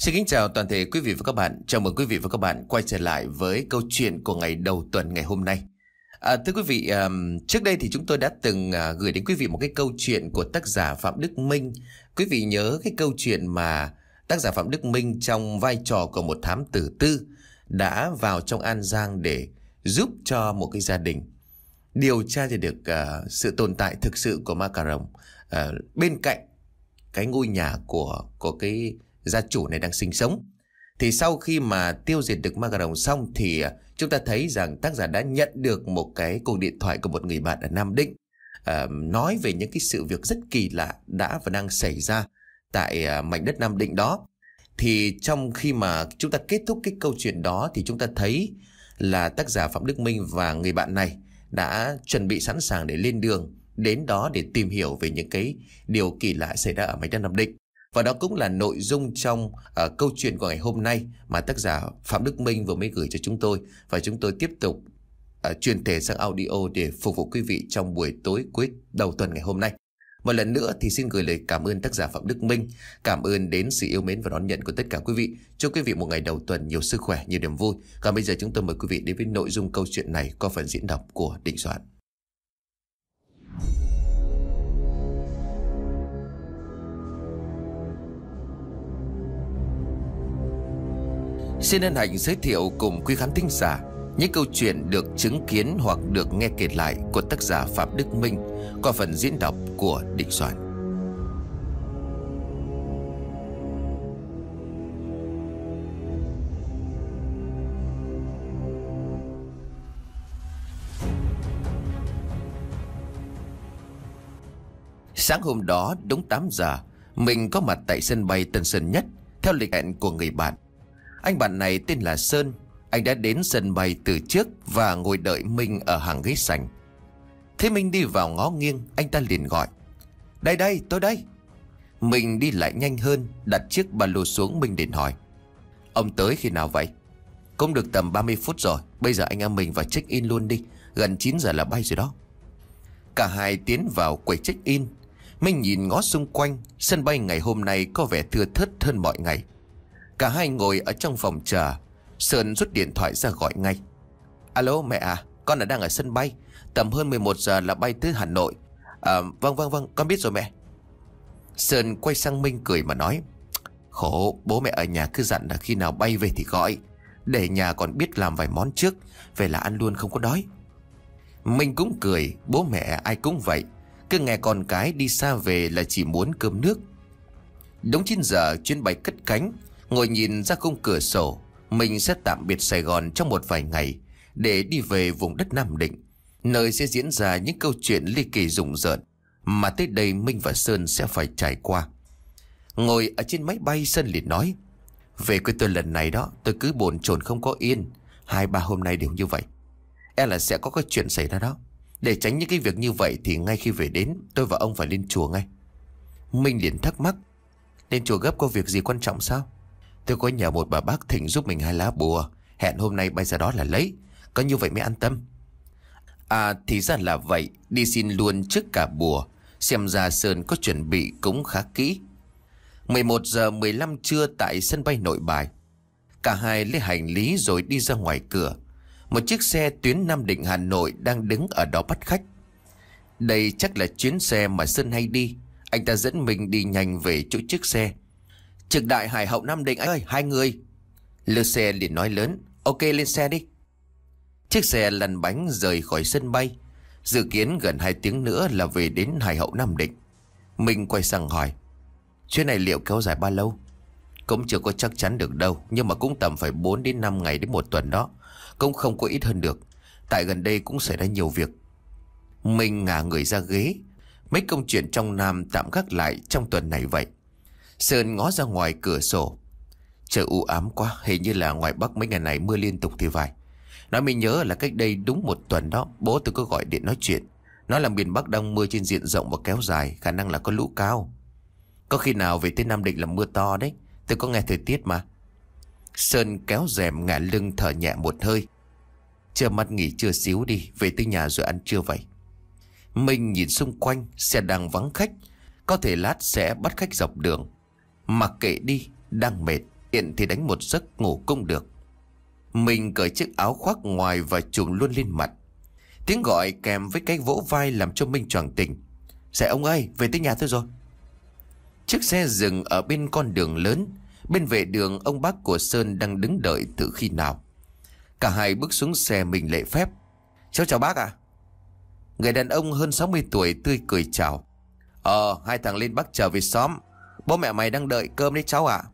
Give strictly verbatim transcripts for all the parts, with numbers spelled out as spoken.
Xin kính chào toàn thể quý vị và các bạn. Chào mừng quý vị và các bạn quay trở lại với câu chuyện của ngày đầu tuần ngày hôm nay. À, thưa quý vị, um, trước đây thì chúng tôi đã từng uh, gửi đến quý vị một cái câu chuyện của tác giả Phạm Đức Minh. Quý vị nhớ cái câu chuyện mà tác giả Phạm Đức Minh trong vai trò của một thám tử tư đã vào trong An Giang để giúp cho một cái gia đình điều tra ra được uh, sự tồn tại thực sự của ma cà rồng uh, bên cạnh cái ngôi nhà của, của cái gia chủ này đang sinh sống. Thì sau khi mà tiêu diệt được ma cà rồng xong thì chúng ta thấy rằng tác giả đã nhận được một cái cuộc điện thoại của một người bạn ở Nam Định, à, nói về những cái sự việc rất kỳ lạ đã và đang xảy ra tại à, mảnh đất Nam Định đó. Thì trong khi mà chúng ta kết thúc cái câu chuyện đó thì chúng ta thấy là tác giả Phạm Đức Minh và người bạn này đã chuẩn bị sẵn sàng để lên đường đến đó để tìm hiểu về những cái điều kỳ lạ xảy ra ở mảnh đất Nam Định. Và đó cũng là nội dung trong uh, câu chuyện của ngày hôm nay mà tác giả Phạm Đức Minh vừa mới gửi cho chúng tôi. Và chúng tôi tiếp tục uh, truyền thể sang audio để phục vụ quý vị trong buổi tối cuối đầu tuần ngày hôm nay. Một lần nữa thì xin gửi lời cảm ơn tác giả Phạm Đức Minh. Cảm ơn đến sự yêu mến và đón nhận của tất cả quý vị. Chúc quý vị một ngày đầu tuần nhiều sức khỏe, nhiều niềm vui. Còn bây giờ chúng tôi mời quý vị đến với nội dung câu chuyện này qua phần diễn đọc của Định Soạn. Xin hân hạnh giới thiệu cùng quý khán thính giả những câu chuyện được chứng kiến hoặc được nghe kể lại của tác giả Phạm Đức Minh qua phần diễn đọc của Định Soạn. Sáng hôm đó đúng tám giờ, mình có mặt tại sân bay Tân Sơn Nhất theo lịch hẹn của người bạn. Anh bạn này tên là Sơn. Anh đã đến sân bay từ trước và ngồi đợi Minh ở hàng ghế sành. Thế Minh đi vào ngó nghiêng, anh ta liền gọi: Đây đây, tôi đây. Mình đi lại nhanh hơn, đặt chiếc ba lô xuống. Minh liền hỏi: Ông tới khi nào vậy? Cũng được tầm ba mươi phút rồi. Bây giờ anh em mình vào check in luôn đi. Gần chín giờ là bay rồi đó. Cả hai tiến vào quầy check in. Minh nhìn ngó xung quanh. Sân bay ngày hôm nay có vẻ thưa thớt hơn mọi ngày. Cả hai ngồi ở trong phòng chờ. Sơn rút điện thoại ra gọi ngay: Alo mẹ à, con đã đang ở sân bay. Tầm hơn mười một giờ là bay tới Hà Nội. À, vâng vâng vâng, con biết rồi mẹ. Sơn quay sang Minh cười mà nói: Khổ, bố mẹ ở nhà cứ dặn là khi nào bay về thì gọi. Để nhà còn biết làm vài món trước. Về là ăn luôn không có đói. Minh cũng cười, bố mẹ ai cũng vậy. Cứ nghe con cái đi xa về là chỉ muốn cơm nước. Đúng chín giờ chuyến bay cất cánh. Ngồi nhìn ra khung cửa sổ, mình sẽ tạm biệt Sài Gòn trong một vài ngày để đi về vùng đất Nam Định, nơi sẽ diễn ra những câu chuyện ly kỳ rùng rợn mà tới đây Minh và Sơn sẽ phải trải qua. Ngồi ở trên máy bay, Sơn liền nói: Về quê tôi lần này đó, tôi cứ bồn chồn không có yên. Hai ba hôm nay đều như vậy. E là sẽ có cái chuyện xảy ra đó. Để tránh những cái việc như vậy thì ngay khi về đến, tôi và ông phải lên chùa ngay. Minh liền thắc mắc: Lên chùa gấp có việc gì quan trọng sao? Tôi có nhờ một bà bác thỉnh giúp mình hai lá bùa. Hẹn hôm nay bay ra đó là lấy. Có như vậy mới an tâm. À thì ra là vậy. Đi xin luôn trước cả bùa. Xem ra Sơn có chuẩn bị cũng khá kỹ. Mười một giờ mười lăm trưa tại sân bay Nội Bài. Cả hai lấy hành lý rồi đi ra ngoài cửa. Một chiếc xe tuyến Nam Định Hà Nội đang đứng ở đó bắt khách. Đây chắc là chuyến xe mà Sơn hay đi. Anh ta dẫn mình đi nhanh về chỗ chiếc xe. Trực đại Hải Hậu Nam Định anh ơi, hai người. Lơ xe liền nói lớn: Ok, lên xe đi. Chiếc xe lăn bánh rời khỏi sân bay. Dự kiến gần hai tiếng nữa là về đến Hải Hậu Nam Định. Mình quay sang hỏi: Chuyến này liệu kéo dài bao lâu? Cũng chưa có chắc chắn được đâu, nhưng mà cũng tầm phải bốn đến năm ngày đến một tuần đó. Cũng không có ít hơn được. Tại gần đây cũng xảy ra nhiều việc. Mình ngả người ra ghế. Mấy công chuyện trong Nam tạm gác lại trong tuần này vậy. Sơn ngó ra ngoài cửa sổ. Trời u ám quá, hình như là ngoài Bắc mấy ngày này mưa liên tục thì phải. Nói mình nhớ là cách đây đúng một tuần đó, bố tôi có gọi điện nói chuyện. Nói là miền Bắc đang mưa trên diện rộng và kéo dài, khả năng là có lũ cao. Có khi nào về tới Nam Định là mưa to đấy. Tôi có nghe thời tiết mà. Sơn kéo rèm ngả lưng thở nhẹ một hơi. Chờ mắt nghỉ trưa xíu đi, về tới nhà rồi ăn trưa vậy. Mình nhìn xung quanh, xe đang vắng khách. Có thể lát sẽ bắt khách dọc đường. Mặc kệ đi, đang mệt. Hiện thì đánh một giấc ngủ cũng được. Mình cởi chiếc áo khoác ngoài và trùm luôn lên mặt. Tiếng gọi kèm với cái vỗ vai làm cho Minh choàng tỉnh. Dạ ông ơi, về tới nhà tôi rồi. Chiếc xe dừng ở bên con đường lớn. Bên vệ đường ông bác của Sơn đang đứng đợi từ khi nào. Cả hai bước xuống xe mình lễ phép. Cháu chào bác ạ. Người đàn ông hơn sáu mươi tuổi tươi cười chào. Ờ, hai thằng lên Bắc trở về xóm. Bố mẹ mày đang đợi cơm đấy cháu ạ.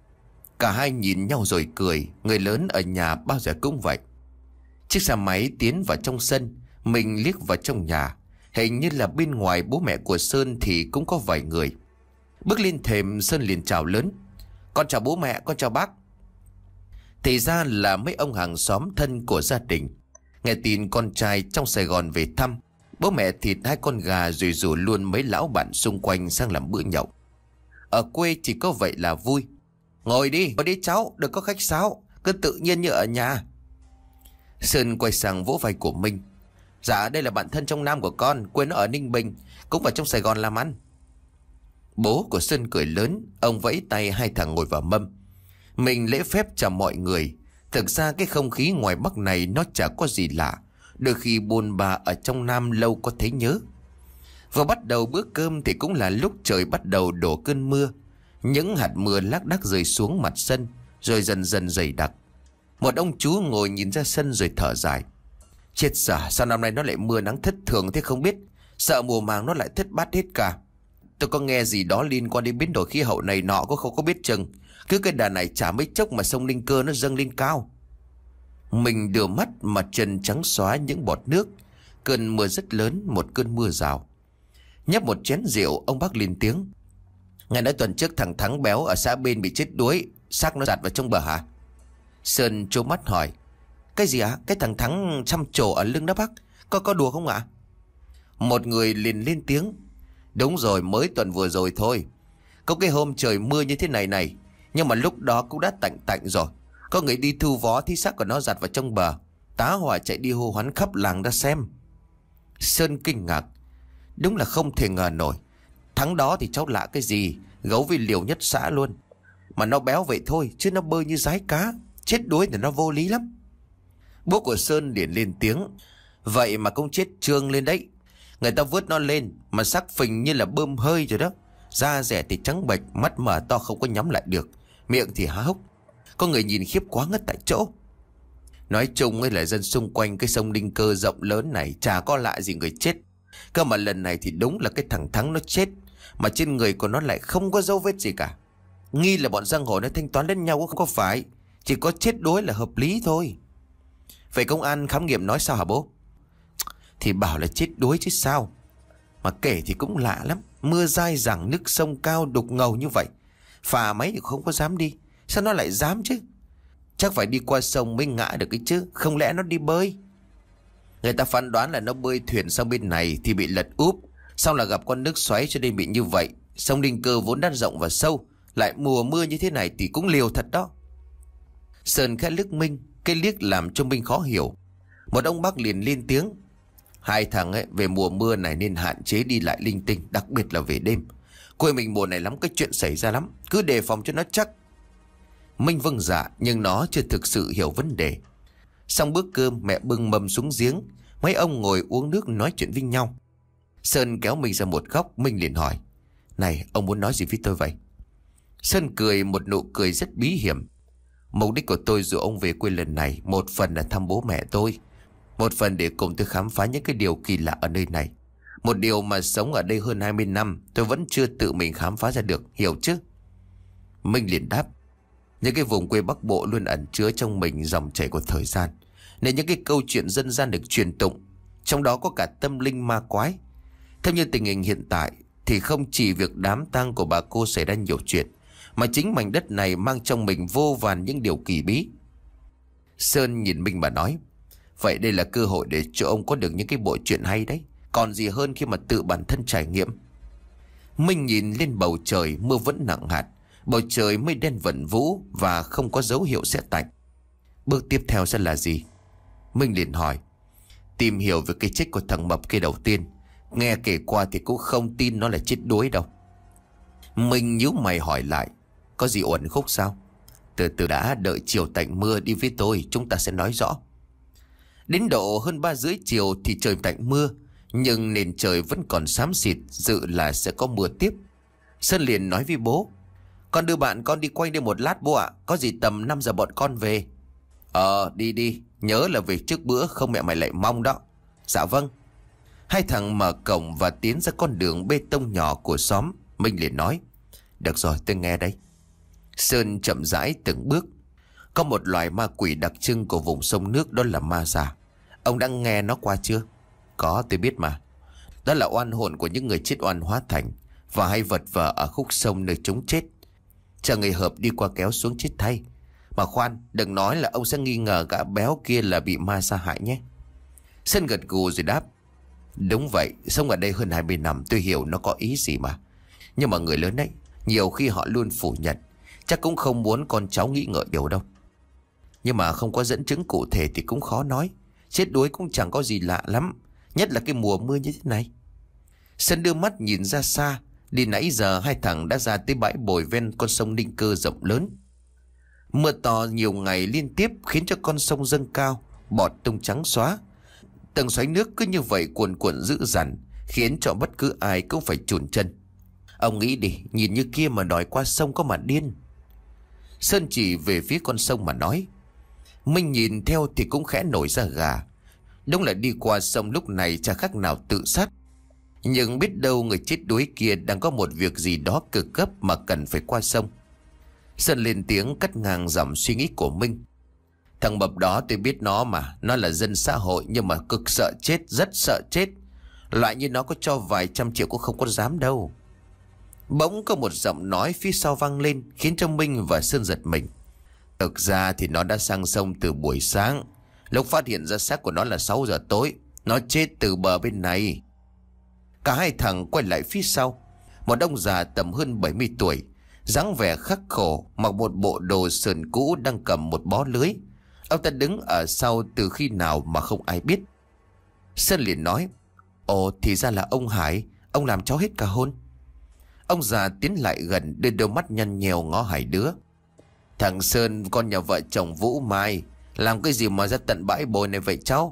Cả hai nhìn nhau rồi cười. Người lớn ở nhà bao giờ cũng vậy. Chiếc xe máy tiến vào trong sân. Mình liếc vào trong nhà. Hình như là bên ngoài bố mẹ của Sơn thì cũng có vài người. Bước lên thềm Sơn liền chào lớn. Con chào bố mẹ, con chào bác. Thì ra là mấy ông hàng xóm thân của gia đình. Nghe tin con trai trong Sài Gòn về thăm, bố mẹ thịt hai con gà rồi rủ luôn mấy lão bạn xung quanh sang làm bữa nhậu. Ở quê chỉ có vậy là vui. Ngồi đi, ngồi đi cháu, đừng có khách sáo, cứ tự nhiên như ở nhà. Sơn quay sang vỗ vai của Minh. Dạ đây là bạn thân trong Nam của con, quê nó ở Ninh Bình, cũng vào trong Sài Gòn làm ăn. Bố của Sơn cười lớn, ông vẫy tay hai thằng ngồi vào mâm. Mình lễ phép chào mọi người. Thực ra cái không khí ngoài Bắc này nó chả có gì lạ. Đôi khi buồn bà ở trong Nam lâu có thấy nhớ. Vừa bắt đầu bữa cơm thì cũng là lúc trời bắt đầu đổ cơn mưa. Những hạt mưa lác đác rơi xuống mặt sân, rồi dần dần dày đặc. Một ông chú ngồi nhìn ra sân rồi thở dài. Chết dở, sao năm nay nó lại mưa nắng thất thường thế không biết. Sợ mùa màng nó lại thất bát hết cả. Tôi có nghe gì đó liên quan đến biến đổi khí hậu này nọ có không có biết chừng. Cứ cái đà này chả mấy chốc mà sông Ninh Cơ nó dâng lên cao. Mình đưa mắt mặt chân trắng xóa những bọt nước. Cơn mưa rất lớn, một cơn mưa rào. Nhấp một chén rượu, ông bác lên tiếng. Ngày nói tuần trước thằng Thắng béo ở xã bên bị chết đuối, xác nó giạt vào trong bờ hả? Sơn trố mắt hỏi. Cái gì ạ? À? Cái thằng Thắng xăm trổ ở lưng đó bác. Có có đùa không ạ? À? Một người liền lên tiếng. Đúng rồi, mới tuần vừa rồi thôi. Có cái hôm trời mưa như thế này này, nhưng mà lúc đó cũng đã tạnh tạnh rồi. Có người đi thu vó thì xác của nó giặt vào trong bờ. Tá hỏa chạy đi hô hoán khắp làng ra xem. Sơn kinh ngạc. Đúng là không thể ngờ nổi. Thắng đó thì cháu lạ cái gì, gấu vì liều nhất xã luôn. Mà nó béo vậy thôi, chứ nó bơi như dái cá. Chết đuối thì nó vô lý lắm. Bố của Sơn liền lên tiếng. Vậy mà cũng chết trương lên đấy. Người ta vớt nó lên mà xác phình như là bơm hơi rồi đó. Da rẻ thì trắng bệch, mắt mở to không có nhắm lại được, miệng thì há hốc. Có người nhìn khiếp quá ngất tại chỗ. Nói chung ấy là dân xung quanh cái sông Ninh Cơ rộng lớn này chả có lạ gì người chết. Cơ mà lần này thì đúng là cái thằng Thắng nó chết, mà trên người của nó lại không có dấu vết gì cả. Nghi là bọn giang hồ nó thanh toán lẫn nhau, không có phải. Chỉ có chết đuối là hợp lý thôi. Vậy công an khám nghiệm nói sao hả bố? Thì bảo là chết đuối chứ sao. Mà kể thì cũng lạ lắm. Mưa dai dẳng, nước sông cao đục ngầu như vậy, phà máy thì không có dám đi. Sao nó lại dám chứ? Chắc phải đi qua sông mới ngã được cái chứ. Không lẽ nó đi bơi? Người ta phán đoán là nó bơi thuyền sang bên này thì bị lật úp, xong là gặp con nước xoáy cho nên bị như vậy. Sông Ninh Cơ vốn đã rộng và sâu, lại mùa mưa như thế này thì cũng liều thật đó. Sơn khẽ liếc Minh, cái liếc làm cho Minh khó hiểu. Một ông bác liền lên tiếng. Hai thằng ấy về mùa mưa này nên hạn chế đi lại linh tinh, đặc biệt là về đêm. Quê mình mùa này lắm cái chuyện xảy ra lắm, cứ đề phòng cho nó chắc. Minh vâng dạ, nhưng nó chưa thực sự hiểu vấn đề. Xong bữa cơm mẹ bưng mâm xuống giếng, mấy ông ngồi uống nước nói chuyện với nhau. Sơn kéo Minh ra một góc, Minh liền hỏi. Này, ông muốn nói gì với tôi vậy? Sơn cười một nụ cười rất bí hiểm. Mục đích của tôi dụ ông về quê lần này, một phần là thăm bố mẹ tôi, một phần để cùng tôi khám phá những cái điều kỳ lạ ở nơi này. Một điều mà sống ở đây hơn hai mươi năm tôi vẫn chưa tự mình khám phá ra được, hiểu chứ? Minh liền đáp. Những cái vùng quê Bắc Bộ luôn ẩn chứa trong mình dòng chảy của thời gian, nên những cái câu chuyện dân gian được truyền tụng, trong đó có cả tâm linh ma quái. Theo như tình hình hiện tại thì không chỉ việc đám tang của bà cô xảy ra nhiều chuyện, mà chính mảnh đất này mang trong mình vô vàn những điều kỳ bí. Sơn nhìn Minh mà nói. Vậy đây là cơ hội để cho ông có được những cái bộ chuyện hay đấy. Còn gì hơn khi mà tự bản thân trải nghiệm. Minh nhìn lên bầu trời, mưa vẫn nặng hạt. Bầu trời mây đen vẩn vũ và không có dấu hiệu sẽ tạnh. Bước tiếp theo sẽ là gì? Minh liền hỏi. Tìm hiểu về cái chết của thằng mập kia đầu tiên. Nghe kể qua thì cũng không tin nó là chết đuối đâu. Minh nhíu mày hỏi lại. Có gì uẩn khúc sao? từ từ đã, đợi chiều tạnh mưa đi với tôi, chúng ta sẽ nói rõ. Đến độ hơn ba rưỡi chiều thì trời tạnh mưa, nhưng nền trời vẫn còn xám xịt, dự là sẽ có mưa tiếp. Sơn liền nói với bố: Con đưa bạn con đi quay đi một lát bố ạ, có gì tầm năm giờ bọn con về. Ờ đi đi, nhớ là về trước bữa không mẹ mày lại mong đó. Dạ vâng. Hai thằng mở cổng và tiến ra con đường bê tông nhỏ của xóm. Minh liền nói: Được rồi, tôi nghe đây. Sơn chậm rãi từng bước. Có một loài ma quỷ đặc trưng của vùng sông nước, đó là ma già. Ông đã nghe nó qua chưa? Có, tôi biết mà. Đó là oan hồn của những người chết oan hóa thành, và hay vật vờ ở khúc sông nơi chúng chết, chờ người hợp đi qua kéo xuống chết thay. Mà khoan, đừng nói là ông sẽ nghi ngờ gã béo kia là bị ma sa hại nhé. Sơn gật gù rồi đáp: Đúng vậy, sống ở đây hơn hai mươi năm tôi hiểu nó có ý gì mà. Nhưng mà người lớn ấy, nhiều khi họ luôn phủ nhận, chắc cũng không muốn con cháu nghĩ ngợi điều đâu. Nhưng mà không có dẫn chứng cụ thể thì cũng khó nói. Chết đuối cũng chẳng có gì lạ lắm, nhất là cái mùa mưa như thế này. Sơn đưa mắt nhìn ra xa. Đi nãy giờ hai thằng đã ra tới bãi bồi ven con sông Ninh Cơ rộng lớn. Mưa to nhiều ngày liên tiếp khiến cho con sông dâng cao, bọt tung trắng xóa. Tầng xoáy nước cứ như vậy cuồn cuộn dữ dằn, khiến cho bất cứ ai cũng phải chùn chân. Ông nghĩ đi, nhìn như kia mà đòi qua sông có mà điên. Sơn chỉ về phía con sông mà nói. Minh nhìn theo thì cũng khẽ nổi da gà. Đúng là đi qua sông lúc này chả khác nào tự sát. Nhưng biết đâu người chết đuối kia đang có một việc gì đó cực gấp mà cần phải qua sông. Sơn lên tiếng cắt ngang dòng suy nghĩ của Minh. Thằng mập đó tôi biết nó mà, nó là dân xã hội nhưng mà cực sợ chết, rất sợ chết. Loại như nó có cho vài trăm triệu cũng không có dám đâu. Bỗng có một giọng nói phía sau vang lên, khiến cho Minh và Sơn giật mình. Thực ra thì nó đã sang sông từ buổi sáng. Lúc phát hiện ra xác của nó là sáu giờ tối. Nó chết từ bờ bên này. Cả hai thằng quay lại phía sau. Một ông già tầm hơn bảy mươi tuổi, dáng vẻ khắc khổ, mặc một bộ đồ sườn cũ, đang cầm một bó lưới. Ông ta đứng ở sau từ khi nào mà không ai biết. Sơn liền nói: Ồ, thì ra là ông Hải. Ông làm cháu hết cả hôn. Ông già tiến lại gần, đưa đôi mắt nhăn nhèo ngó hai đứa. Thằng Sơn, con nhà vợ chồng Vũ Mai, làm cái gì mà ra tận bãi bồi này vậy cháu?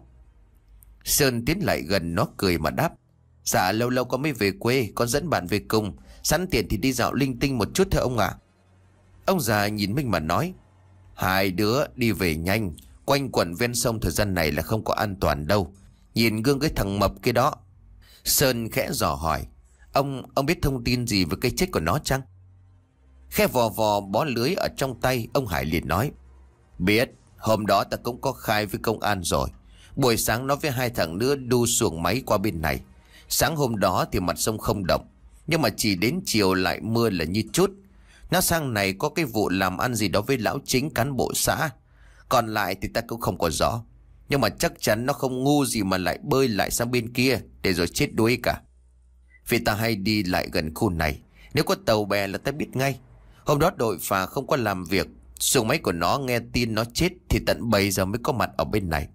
Sơn tiến lại gần, nó cười mà đáp: Dạ lâu lâu con mới về quê, con dẫn bạn về cùng, sẵn tiền thì đi dạo linh tinh một chút thôi ông ạ. Ông già nhìn Minh mà nói: Hai đứa đi về nhanh, quanh quẩn ven sông thời gian này là không có an toàn đâu. Nhìn gương cái thằng mập kia đó. Sơn khẽ dò hỏi: Ông, ông biết thông tin gì về cái chết của nó chăng? Khẽ vò vò bó lưới ở trong tay, ông Hải liền nói: Biết, hôm đó ta cũng có khai với công an rồi. Buổi sáng nó với hai thằng nữa đu xuồng máy qua bên này. Sáng hôm đó thì mặt sông không động, nhưng mà chỉ đến chiều lại mưa là như chút. Nó sang này có cái vụ làm ăn gì đó với lão chính cán bộ xã. Còn lại thì ta cũng không có rõ. Nhưng mà chắc chắn nó không ngu gì mà lại bơi lại sang bên kia để rồi chết đuối cả. Vì ta hay đi lại gần khu này, nếu có tàu bè là ta biết ngay. Hôm đó đội phà không có làm việc, xuồng máy của nó nghe tin nó chết thì tận bảy giờ mới có mặt ở bên này.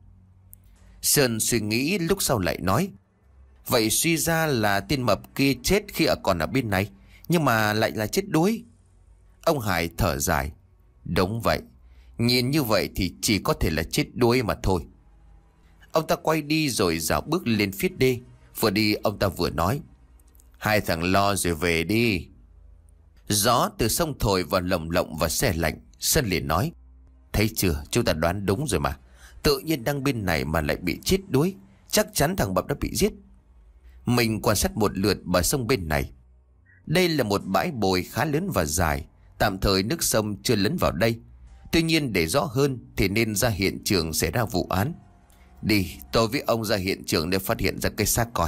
Sơn suy nghĩ lúc sau lại nói: Vậy suy ra là tên mập kia chết khi ở còn ở bên này, nhưng mà lại là chết đuối. Ông Hải thở dài: Đúng vậy, nhìn như vậy thì chỉ có thể là chết đuối mà thôi. Ông ta quay đi rồi dạo bước lên phía đê. Vừa đi ông ta vừa nói: Hai thằng lo rồi về đi. Gió từ sông thổi vào lồng lộng và se lạnh. Sơn liền nói: Thấy chưa, chúng ta đoán đúng rồi mà. Tự nhiên đang bên này mà lại bị chết đuối. Chắc chắn thằng mập đã bị giết. Mình quan sát một lượt bờ sông bên này. Đây là một bãi bồi khá lớn và dài. Tạm thời nước sông chưa lấn vào đây. Tuy nhiên để rõ hơn thì nên ra hiện trường xảy ra vụ án. Đi, tôi với ông ra hiện trường để phát hiện ra cái xác coi.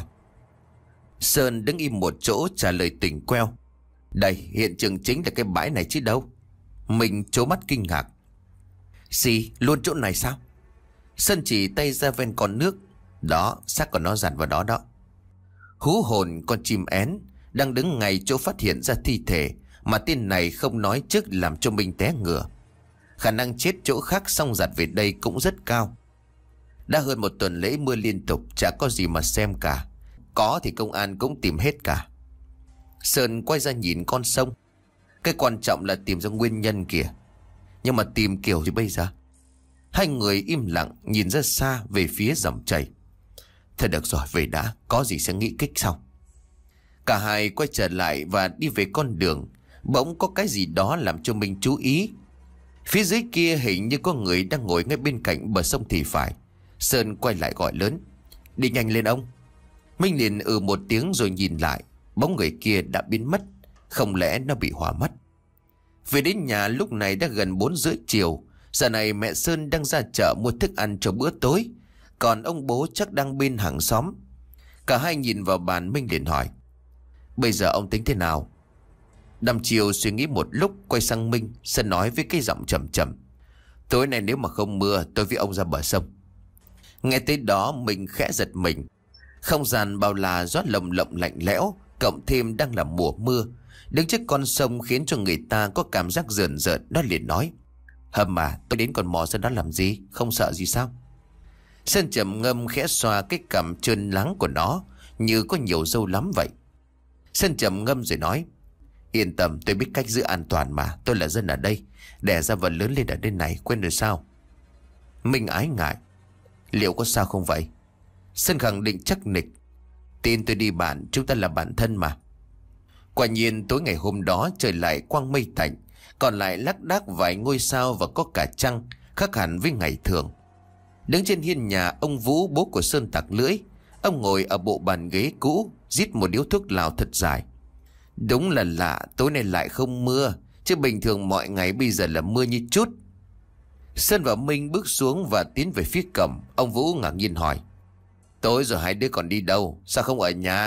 Sơn đứng im một chỗ trả lời tỉnh queo: Đây, hiện trường chính là cái bãi này chứ đâu. Mình trố mắt kinh ngạc: Gì, luôn chỗ này sao? Sơn chỉ tay ra ven con nước. Đó, xác của nó dàn vào đó đó. Hú hồn, con chim én đang đứng ngay chỗ phát hiện ra thi thể mà tên này không nói trước, làm cho mình té ngửa. Khả năng chết chỗ khác xong giặt về đây cũng rất cao. Đã hơn một tuần lễ mưa liên tục, chả có gì mà xem cả. Có thì công an cũng tìm hết cả. Sơn quay ra nhìn con sông. Cái quan trọng là tìm ra nguyên nhân kìa. Nhưng mà tìm kiểu gì bây giờ? Hai người im lặng nhìn ra xa về phía dòng chảy. Thôi được rồi, về đã, có gì sẽ nghĩ cách sau. Cả hai quay trở lại và đi về con đường. Bỗng có cái gì đó làm cho mình chú ý. Phía dưới kia hình như có người đang ngồi ngay bên cạnh bờ sông thì phải. Sơn quay lại gọi lớn: Đi nhanh lên ông. Minh liền ừ một tiếng rồi nhìn lại. Bóng người kia đã biến mất. Không lẽ nó bị hỏa mất? Về đến nhà lúc này đã gần bốn rưỡi chiều. Giờ này mẹ Sơn đang ra chợ mua thức ăn cho bữa tối, còn ông bố chắc đang bên hàng xóm. Cả hai nhìn vào bàn. Minh liền hỏi: Bây giờ ông tính thế nào? Đăm chiều suy nghĩ một lúc, quay sang Minh. Sơn nói với cái giọng trầm trầm: Tối nay nếu mà không mưa, tôi với ông ra bờ sông. Nghe tới đó mình khẽ giật mình. Không gian bao la gió lồng lộng lạnh lẽo, cộng thêm đang là mùa mưa. Đứng trước con sông khiến cho người ta có cảm giác rờn rợn. Nó liền nói: Hầm mà, tôi đến con mò Sơn đó làm gì? Không sợ gì sao? Sơn trầm ngâm khẽ xoa cái cằm trơn láng của nó, như có nhiều râu lắm vậy. Sơn trầm ngâm rồi nói: Yên tâm, tôi biết cách giữ an toàn mà. Tôi là dân ở đây, đẻ ra và lớn lên ở đây này, quên rồi sao? Minh ái ngại: Liệu có sao không vậy? Sơn khẳng định chắc nịch: Tin tôi đi bạn, chúng ta là bạn thân mà. Quả nhiên tối ngày hôm đó trời lại quang mây tạnh, còn lại lác đác vài ngôi sao và có cả trăng, khác hẳn với ngày thường. Đứng trên hiên nhà, ông Vũ bố của Sơn tặc lưỡi. Ông ngồi ở bộ bàn ghế cũ, rít một điếu thuốc lào thật dài. Đúng là lạ, tối nay lại không mưa, chứ bình thường mọi ngày bây giờ là mưa như chút. Sơn và Minh bước xuống và tiến về phía cổng. Ông Vũ ngạc nhiên hỏi: Tối rồi hai đứa còn đi đâu? Sao không ở nhà?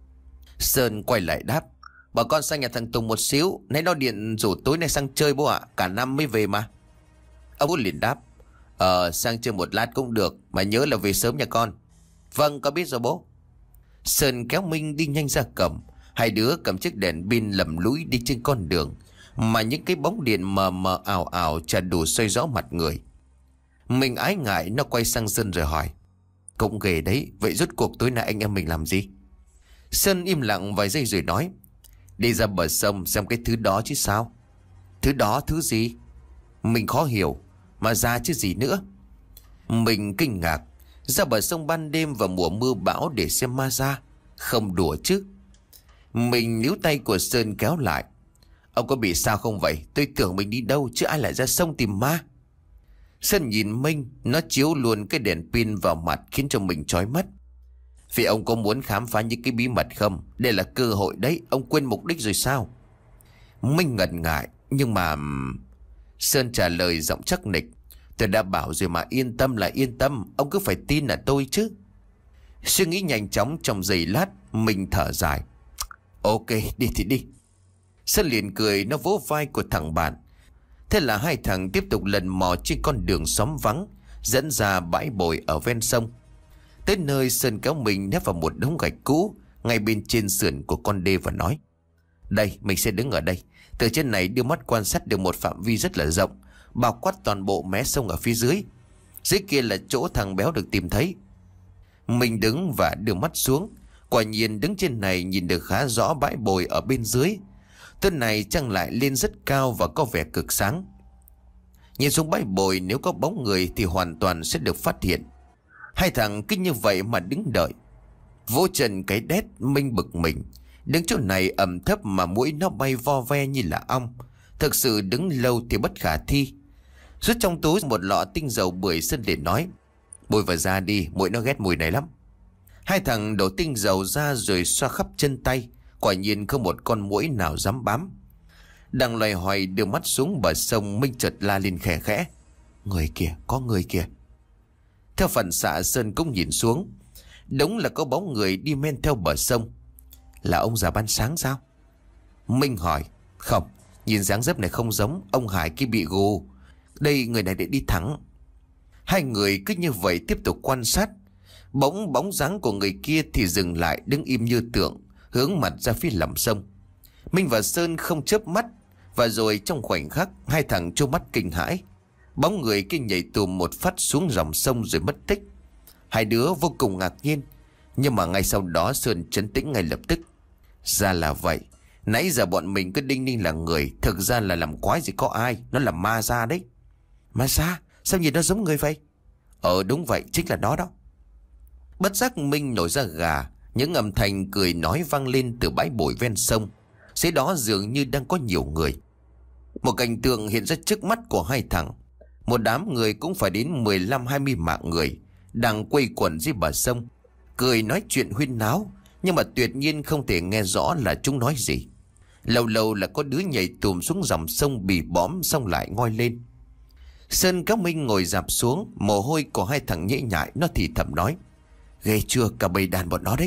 Sơn quay lại đáp: Bà con sang nhà thằng Tùng một xíu, nãy nó điện rủ tối nay sang chơi bố ạ, cả năm mới về mà. Ông Vũ liền đáp: Ờ, sang chơi một lát cũng được, mà nhớ là về sớm nha con. Vâng, có biết rồi bố. Sơn kéo Minh đi nhanh ra cổng. Hai đứa cầm chiếc đèn pin lầm lũi đi trên con đường, mà những cái bóng điện mờ mờ ảo ảo chả đủ soi rõ mặt người. Mình ái ngại, nó quay sang Sơn rồi hỏi: Cũng ghê đấy, vậy rốt cuộc tối nay anh em mình làm gì? Sơn im lặng vài giây rồi nói: Đi ra bờ sông xem cái thứ đó chứ sao. Thứ đó thứ gì? Mình khó hiểu. Mà ra chứ gì nữa? Mình kinh ngạc. Ra bờ sông ban đêm vào mùa mưa bão để xem ma ra? Không đùa chứ. Mình níu tay của Sơn kéo lại: Ông có bị sao không vậy? Tôi tưởng mình đi đâu chứ ai lại ra sông tìm ma. Sơn nhìn Minh, nó chiếu luôn cái đèn pin vào mặt khiến cho mình chói mắt. Vì ông có muốn khám phá những cái bí mật không? Đây là cơ hội đấy, ông quên mục đích rồi sao? Minh ngần ngại: Nhưng mà... Sơn trả lời giọng chắc nịch: Tôi đã bảo rồi mà, yên tâm là yên tâm, ông cứ phải tin là tôi chứ. Suy nghĩ nhanh chóng trong giây lát, mình thở dài: Ok, đi thì đi. Sơn liền cười, nó vỗ vai của thằng bạn. Thế là hai thằng tiếp tục lần mò trên con đường xóm vắng dẫn ra bãi bồi ở ven sông. Tới nơi, Sơn kéo mình nép vào một đống gạch cũ ngay bên trên sườn của con đê và nói: Đây, mình sẽ đứng ở đây. Từ trên này đưa mắt quan sát được một phạm vi rất là rộng, bao quát toàn bộ mé sông ở phía dưới. Dưới kia là chỗ thằng béo được tìm thấy. Mình đứng và đưa mắt xuống. Quả nhiên đứng trên này nhìn được khá rõ bãi bồi ở bên dưới. Tên này trăng lại lên rất cao và có vẻ cực sáng. Nhìn xuống bãi bồi, nếu có bóng người thì hoàn toàn sẽ được phát hiện. Hai thằng cứ như vậy mà đứng đợi. Vỗ chân cái đét, Minh bực mình. Đứng chỗ này ẩm thấp mà mũi nó bay vo ve như là ong. Thực sự đứng lâu thì bất khả thi. Rút trong túi một lọ tinh dầu bưởi, Sơn liền nói: Bôi vào da đi, mũi nó ghét mùi này lắm. Hai thằng đổ tinh dầu ra rồi xoa khắp chân tay. Quả nhiên không một con muỗi nào dám bám. Đang loay hoay đưa mắt xuống bờ sông, Minh chợt la lên khẽ khẽ: Người kìa, có người kìa. Theo phản xạ, Sơn cũng nhìn xuống. Đúng là có bóng người đi men theo bờ sông. Là ông già ban sáng sao? Minh hỏi: Không, nhìn dáng dấp này không giống. Ông Hải kia bị gù. Đây, người này để đi thẳng. Hai người cứ như vậy tiếp tục quan sát. Bỗng bóng dáng của người kia thì dừng lại, đứng im như tượng, hướng mặt ra phía lòng sông. Minh và Sơn không chớp mắt. Và rồi trong khoảnh khắc, hai thằng trố mắt kinh hãi. Bóng người kia nhảy tùm một phát xuống dòng sông rồi mất tích. Hai đứa vô cùng ngạc nhiên. Nhưng mà ngay sau đó Sơn trấn tĩnh ngay lập tức. Ra là vậy. Nãy giờ bọn mình cứ đinh ninh là người, thực ra là làm quái gì có ai, nó là ma ra đấy. Ma ra? Sao nhìn nó giống người vậy? Ờ đúng vậy, chính là nó đó. Bất giác Minh nổi ra gà. Những âm thanh cười nói vang lên từ bãi bồi ven sông. Dưới đó dường như đang có nhiều người. Một cảnh tượng hiện ra trước mắt của hai thằng. Một đám người cũng phải đến mười lăm hai mươi mạng người đang quây quần dưới bờ sông, cười nói chuyện huyên náo, nhưng mà tuyệt nhiên không thể nghe rõ là chúng nói gì. Lâu lâu là có đứa nhảy tùm xuống dòng sông bị bõm xong lại ngoi lên. Sơn kéo Minh ngồi dạp xuống, mồ hôi của hai thằng nhễ nhại. Nó thì thầm nói: ghê chưa, cả bầy đàn bọn nó đấy.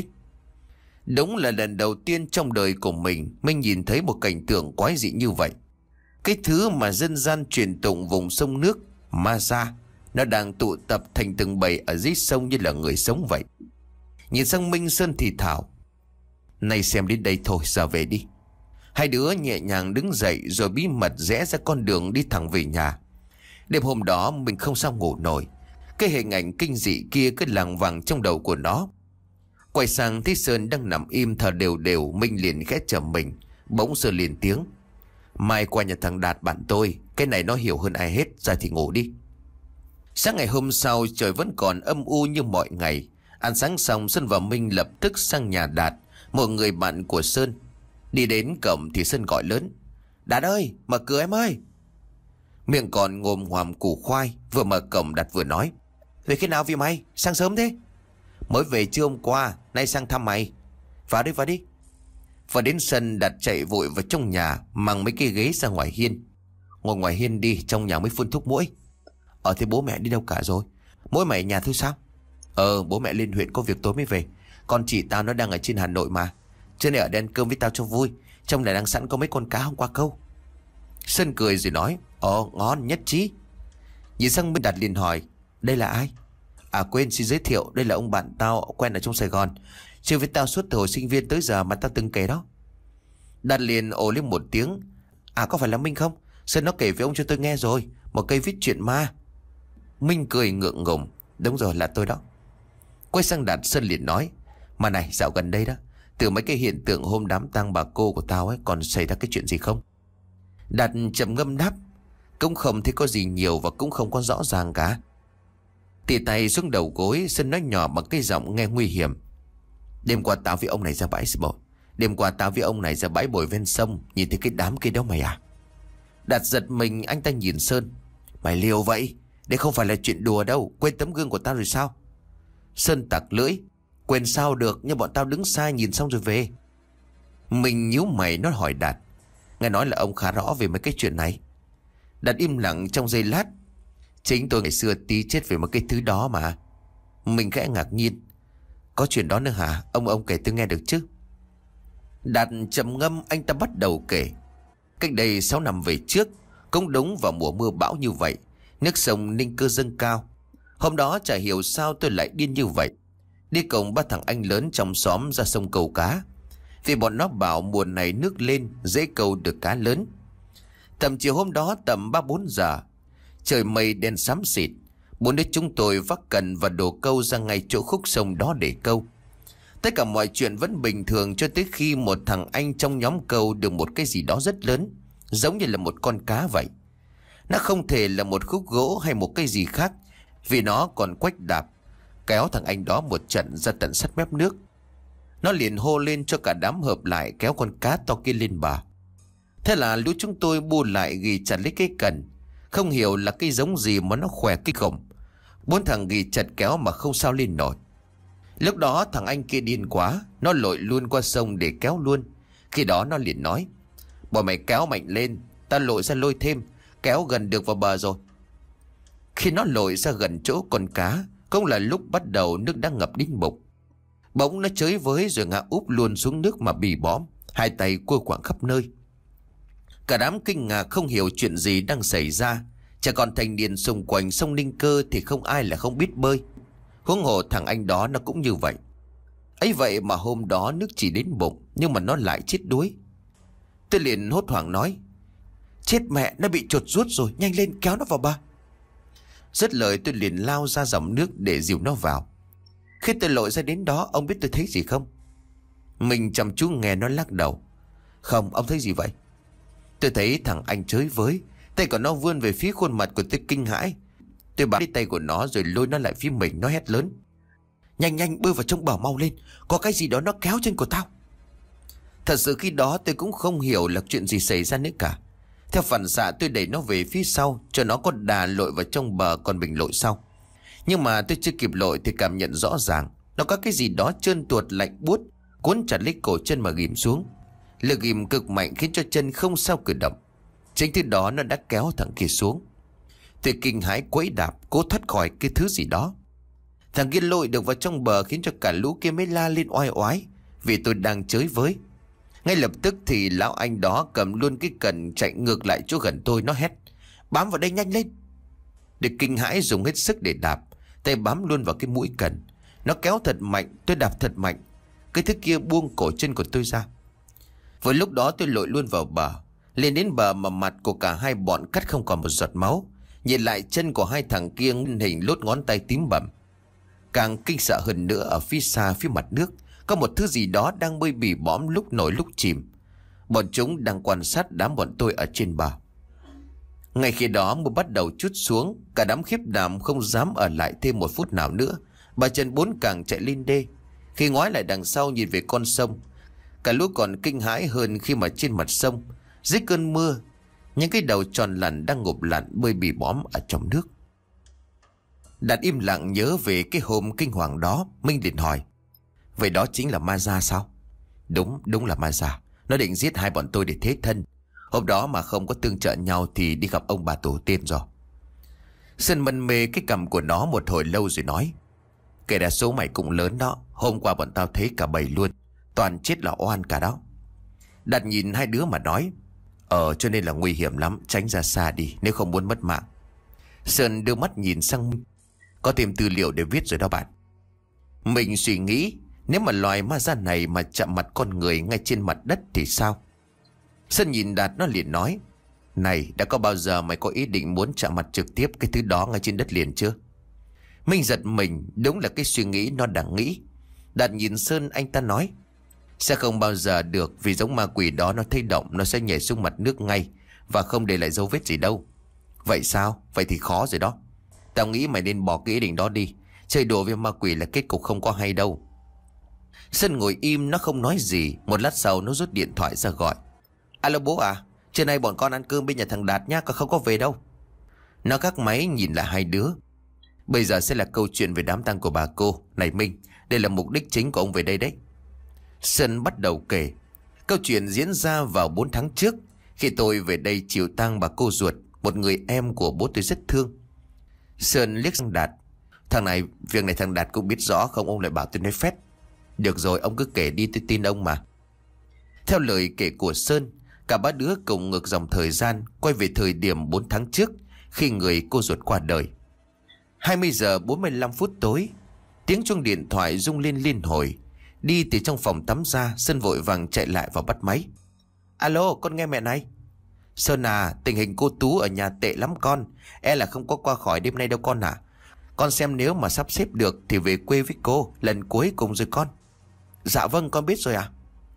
Đúng là lần đầu tiên trong đời của mình Minh nhìn thấy một cảnh tượng quái dị như vậy. Cái thứ mà dân gian truyền tụng vùng sông nước ma ra, nó đang tụ tập thành từng bầy ở dưới sông như là người sống vậy. Nhìn sang Minh, Sơn thì thào: này xem đến đây thôi, giờ về đi. Hai đứa nhẹ nhàng đứng dậy rồi bí mật rẽ ra con đường đi thẳng về nhà. Đêm hôm đó mình không sao ngủ nổi. Cái hình ảnh kinh dị kia cứ lằng vằng trong đầu của nó. Quay sang thấy Sơn đang nằm im thở đều đều, Minh liền khẽ trầm mình. Bỗng Sơn liền tiếng: mai qua nhà thằng Đạt bạn tôi, cái này nó hiểu hơn ai hết, ra thì ngủ đi. Sáng ngày hôm sau trời vẫn còn âm u như mọi ngày. Ăn sáng xong Sơn và Minh lập tức sang nhà Đạt, một người bạn của Sơn. Đi đến cổng thì Sơn gọi lớn: Đạt ơi, mở cửa em ơi. Miệng còn ngồm ngoàm củ khoai, vừa mở cổng Đạt vừa nói: về khi nào vì mày, sang sớm thế? Mới về trưa hôm qua, nay sang thăm mày. Vào đi, vào đi. Và đến sân, Đạt chạy vội vào trong nhà, mang mấy cái ghế ra ngoài hiên. Ngồi ngoài hiên đi, trong nhà mới phun thuốc muỗi. Ờ thế bố mẹ đi đâu cả rồi? Mỗi mày ở nhà thôi sao? Ờ bố mẹ lên huyện có việc tối mới về. Con chị tao nó đang ở trên Hà Nội mà, cho nên ở đây ăn cơm với tao cho vui. Trong này đang sẵn có mấy con cá hôm qua câu. Sơn cười rồi nói: ồ ngon nhất trí. Nhìn sang Minh, Đạt liền hỏi: đây là ai? À quên, xin giới thiệu, đây là ông bạn tao quen ở trong Sài Gòn, chơi với tao suốt từ hồi sinh viên tới giờ mà tao từng kể đó. Đạt liền ồ lên một tiếng: à có phải là Minh không? Sơn nó kể với ông cho tôi nghe rồi, một cây viết chuyện ma. Minh cười ngượng ngùng: đúng rồi, là tôi đó. Quay sang Đạt, Sơn liền nói: mà này, dạo gần đây đó, từ mấy cái hiện tượng hôm đám tang bà cô của tao ấy, còn xảy ra cái chuyện gì không? Đạt trầm ngâm đáp: cũng không thấy có gì nhiều và cũng không có rõ ràng cả. Tì tay xuống đầu gối, Sơn nói nhỏ bằng cái giọng nghe nguy hiểm: đêm qua tao với ông này ra bãi bồi Đêm qua tao với ông này ra bãi bồi ven sông, nhìn thấy cái đám kia đó mày à? Đạt giật mình, anh ta nhìn Sơn: mày liều vậy? Đây không phải là chuyện đùa đâu, quên tấm gương của tao rồi sao? Sơn tặc lưỡi: quên sao được, nhưng bọn tao đứng xa nhìn xong rồi về. Mình nhíu mày, nó hỏi Đạt: nghe nói là ông khá rõ về mấy cái chuyện này. Đạt im lặng trong giây lát: chính tôi ngày xưa tí chết về một cái thứ đó mà. Mình khẽ ngạc nhiên: có chuyện đó nữa hả? Ông ông kể tôi nghe được chứ. Đạt trầm ngâm, anh ta bắt đầu kể. Cách đây sáu năm về trước, cũng đúng vào mùa mưa bão như vậy, nước sông Ninh Cơ dâng cao. Hôm đó chả hiểu sao tôi lại điên như vậy, đi cùng ba thằng anh lớn trong xóm ra sông câu cá. Vì bọn nó bảo mùa này nước lên dễ câu được cá lớn. Tầm chiều hôm đó tầm ba bốn giờ, trời mây đen xám xịt, bốn đứa chúng tôi vác cần và đồ câu ra ngay chỗ khúc sông đó để câu. Tất cả mọi chuyện vẫn bình thường cho tới khi một thằng anh trong nhóm câu được một cái gì đó rất lớn, giống như là một con cá vậy. Nó không thể là một khúc gỗ hay một cái gì khác, vì nó còn quách đạp, kéo thằng anh đó một trận ra tận sát mép nước. Nó liền hô lên cho cả đám hợp lại kéo con cá to kia lên bờ. Thế là lũ chúng tôi bu lại ghi chặt lấy cái cần. Không hiểu là cái giống gì mà nó khỏe cái khổng. Bốn thằng ghi chặt kéo mà không sao lên nổi. Lúc đó thằng anh kia điên quá, nó lội luôn qua sông để kéo luôn. Khi đó nó liền nói: bọn mày kéo mạnh lên, ta lội ra lôi thêm, kéo gần được vào bờ rồi. Khi nó lội ra gần chỗ con cá, cũng là lúc bắt đầu nước đã ngập đến bụng. Bỗng nó chới với rồi ngã úp luôn xuống nước mà bì bõm, hai tay cua quạng khắp nơi. Cả đám kinh ngạc không hiểu chuyện gì đang xảy ra. Chả còn thanh niên xung quanh sông Ninh Cơ thì không ai là không biết bơi. Huống hồ thằng anh đó nó cũng như vậy. Ấy vậy mà hôm đó nước chỉ đến bụng, nhưng mà nó lại chết đuối. Tôi liền hốt hoảng nói: chết mẹ, nó bị chuột rút rồi, nhanh lên kéo nó vào bờ. Dứt lời tôi liền lao ra dòng nước để dìu nó vào. Khi tôi lội ra đến đó, ông biết tôi thấy gì không? Mình chăm chú nghe nó lắc đầu: Không, ông thấy gì vậy? Tôi thấy thằng anh chới với, tay của nó vươn về phía khuôn mặt của tôi kinh hãi. Tôi bám lấy tay của nó rồi lôi nó lại phía mình, nó hét lớn: Nhanh nhanh bơi vào trong bờ mau lên, có cái gì đó nó kéo chân của tao. Thật sự khi đó tôi cũng không hiểu là chuyện gì xảy ra nữa cả. Theo phản xạ tôi đẩy nó về phía sau cho nó có đà lội vào trong bờ, còn mình lội sau. Nhưng mà tôi chưa kịp lội thì cảm nhận rõ ràng nó có cái gì đó trơn tuột lạnh buốt cuốn chặt lấy cổ chân mà ghìm xuống. Lực ghìm cực mạnh khiến cho chân không sao cử động. Chính từ đó nó đã kéo thằng kia xuống. Tôi kinh hãi quẫy đạp cố thoát khỏi cái thứ gì đó. Thằng kia lội được vào trong bờ khiến cho cả lũ kia mới la lên oai oái vì tôi đang chới với. Ngay lập tức thì lão anh đó cầm luôn cái cần chạy ngược lại chỗ gần tôi. Nó hét: Bám vào đây nhanh lên. Để kinh hãi dùng hết sức để đạp, tay bám luôn vào cái mũi cần. Nó kéo thật mạnh, tôi đạp thật mạnh. Cái thứ kia buông cổ chân của tôi ra. Vừa lúc đó tôi lội luôn vào bờ. Lên đến bờ mà mặt của cả hai bọn cắt không còn một giọt máu. Nhìn lại chân của hai thằng kia hình lốt ngón tay tím bầm. Càng kinh sợ hơn nữa, ở phía xa phía mặt nước có một thứ gì đó đang bơi bì bõm lúc nổi lúc chìm. Bọn chúng đang quan sát đám bọn tôi ở trên bờ. Ngay khi đó mưa bắt đầu trút xuống. Cả đám khiếp đảm không dám ở lại thêm một phút nào nữa. Bà Trần Bốn càng chạy lên đê. Khi ngoái lại đằng sau nhìn về con sông, cả lũ còn kinh hãi hơn khi mà trên mặt sông, dưới cơn mưa, những cái đầu tròn lằn đang ngụp lặn bơi bì bõm ở trong nước. Đạt im lặng nhớ về cái hôm kinh hoàng đó. Minh liền hỏi: Vậy đó chính là ma da sao? Đúng, đúng là ma da. Nó định giết hai bọn tôi để thế thân. Hôm đó mà không có tương trợ nhau thì đi gặp ông bà tổ tiên rồi. Sơn mân mê cái cằm của nó một hồi lâu rồi nói: Kể ra số mày cũng lớn đó. Hôm qua bọn tao thấy cả bầy luôn, toàn chết là oan cả đó. Đạt nhìn hai đứa mà nói: Ờ cho nên là nguy hiểm lắm, tránh ra xa đi nếu không muốn mất mạng. Sơn đưa mắt nhìn sang Minh: Có thêm tư liệu để viết rồi đó bạn. Mình suy nghĩ, nếu mà loài ma da này mà chạm mặt con người ngay trên mặt đất thì sao? Sơn nhìn Đạt, nó liền nói: Này, đã có bao giờ mày có ý định muốn chạm mặt trực tiếp cái thứ đó ngay trên đất liền chưa? Minh giật mình, đúng là cái suy nghĩ nó đang nghĩ. Đạt nhìn Sơn, anh ta nói: Sẽ không bao giờ được, vì giống ma quỷ đó nó thấy động nó sẽ nhảy xuống mặt nước ngay và không để lại dấu vết gì đâu. Vậy sao? Vậy thì khó rồi đó. Tao nghĩ mày nên bỏ cái ý định đó đi. Chơi đùa với ma quỷ là kết cục không có hay đâu. Sơn ngồi im, nó không nói gì. Một lát sau nó rút điện thoại ra gọi: Alo bố à, trưa nay bọn con ăn cơm bên nhà thằng Đạt nhá, con không có về đâu. Nó gác máy nhìn lại hai đứa: Bây giờ sẽ là câu chuyện về đám tang của bà cô. Này Minh, đây là mục đích chính của ông về đây đấy. Sơn bắt đầu kể. Câu chuyện diễn ra vào bốn tháng trước, khi tôi về đây chịu tang bà cô ruột, một người em của bố tôi rất thương. Sơn liếc sang Đạt: Thằng này, việc này thằng Đạt cũng biết rõ, không ông lại bảo tôi nói phét. Được rồi, ông cứ kể đi, tôi tin ông mà. Theo lời kể của Sơn, cả ba đứa cùng ngược dòng thời gian, quay về thời điểm bốn tháng trước, khi người cô ruột qua đời. Hai mươi giờ bốn mươi lăm phút tối, tiếng chuông điện thoại rung lên liên hồi. Đi từ trong phòng tắm ra, Sơn vội vàng chạy lại và bắt máy: Alo, con nghe mẹ này. Sơn à, tình hình cô Tú ở nhà tệ lắm con. E là không có qua khỏi đêm nay đâu con à. Con xem nếu mà sắp xếp được thì về quê với cô lần cuối cùng rồi con. Dạ vâng, con biết rồi à.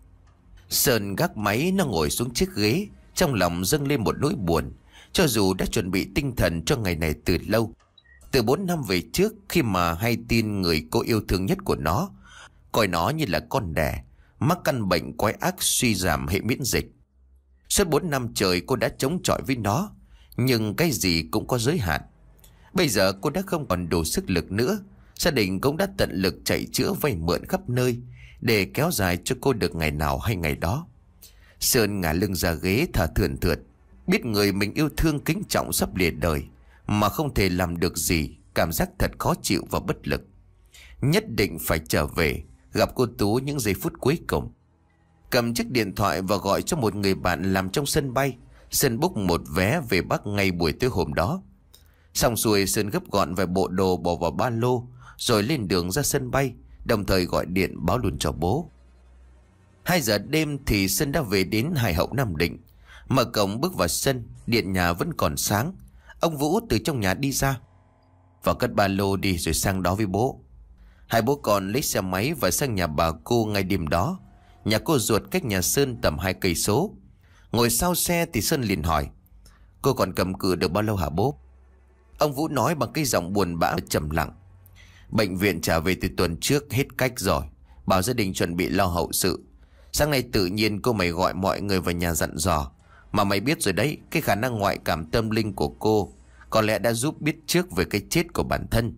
Sơn gác máy, nó ngồi xuống chiếc ghế, trong lòng dâng lên một nỗi buồn. Cho dù đã chuẩn bị tinh thần cho ngày này từ lâu, từ bốn năm về trước, khi mà hay tin người cô yêu thương nhất của nó, coi nó như là con đẻ, mắc căn bệnh quái ác suy giảm hệ miễn dịch. Suốt bốn năm trời cô đã chống chọi với nó, nhưng cái gì cũng có giới hạn. Bây giờ cô đã không còn đủ sức lực nữa. Gia đình cũng đã tận lực chạy chữa vay mượn khắp nơi để kéo dài cho cô được ngày nào hay ngày đó. Sơn ngả lưng ra ghế thở thườn thượt, biết người mình yêu thương kính trọng sắp lìa đời mà không thể làm được gì, cảm giác thật khó chịu và bất lực. Nhất định phải trở về gặp cô Tú những giây phút cuối cùng. Cầm chiếc điện thoại và gọi cho một người bạn làm trong sân bay. Sơn book một vé về Bắc ngay buổi tối hôm đó. Xong xuôi, Sơn gấp gọn vài bộ đồ bỏ vào ba lô rồi lên đường ra sân bay, đồng thời gọi điện báo luôn cho bố. Hai giờ đêm thì Sơn đã về đến Hải Hậu Nam Định. Mở cổng bước vào sân, điện nhà vẫn còn sáng. Ông Vũ từ trong nhà đi ra: Vào cất ba lô đi rồi sang đó với bố. Hai bố con lấy xe máy và sang nhà bà cô ngay đêm đó. Nhà cô ruột cách nhà Sơn tầm hai cây số. Ngồi sau xe thì Sơn liền hỏi: Cô còn cầm cự được bao lâu hả bố? Ông Vũ nói bằng cái giọng buồn bã trầm lặng: Bệnh viện trả về từ tuần trước hết cách rồi. Bảo gia đình chuẩn bị lo hậu sự. Sáng nay tự nhiên cô mày gọi mọi người vào nhà dặn dò. Mà mày biết rồi đấy, cái khả năng ngoại cảm tâm linh của cô có lẽ đã giúp biết trước về cái chết của bản thân.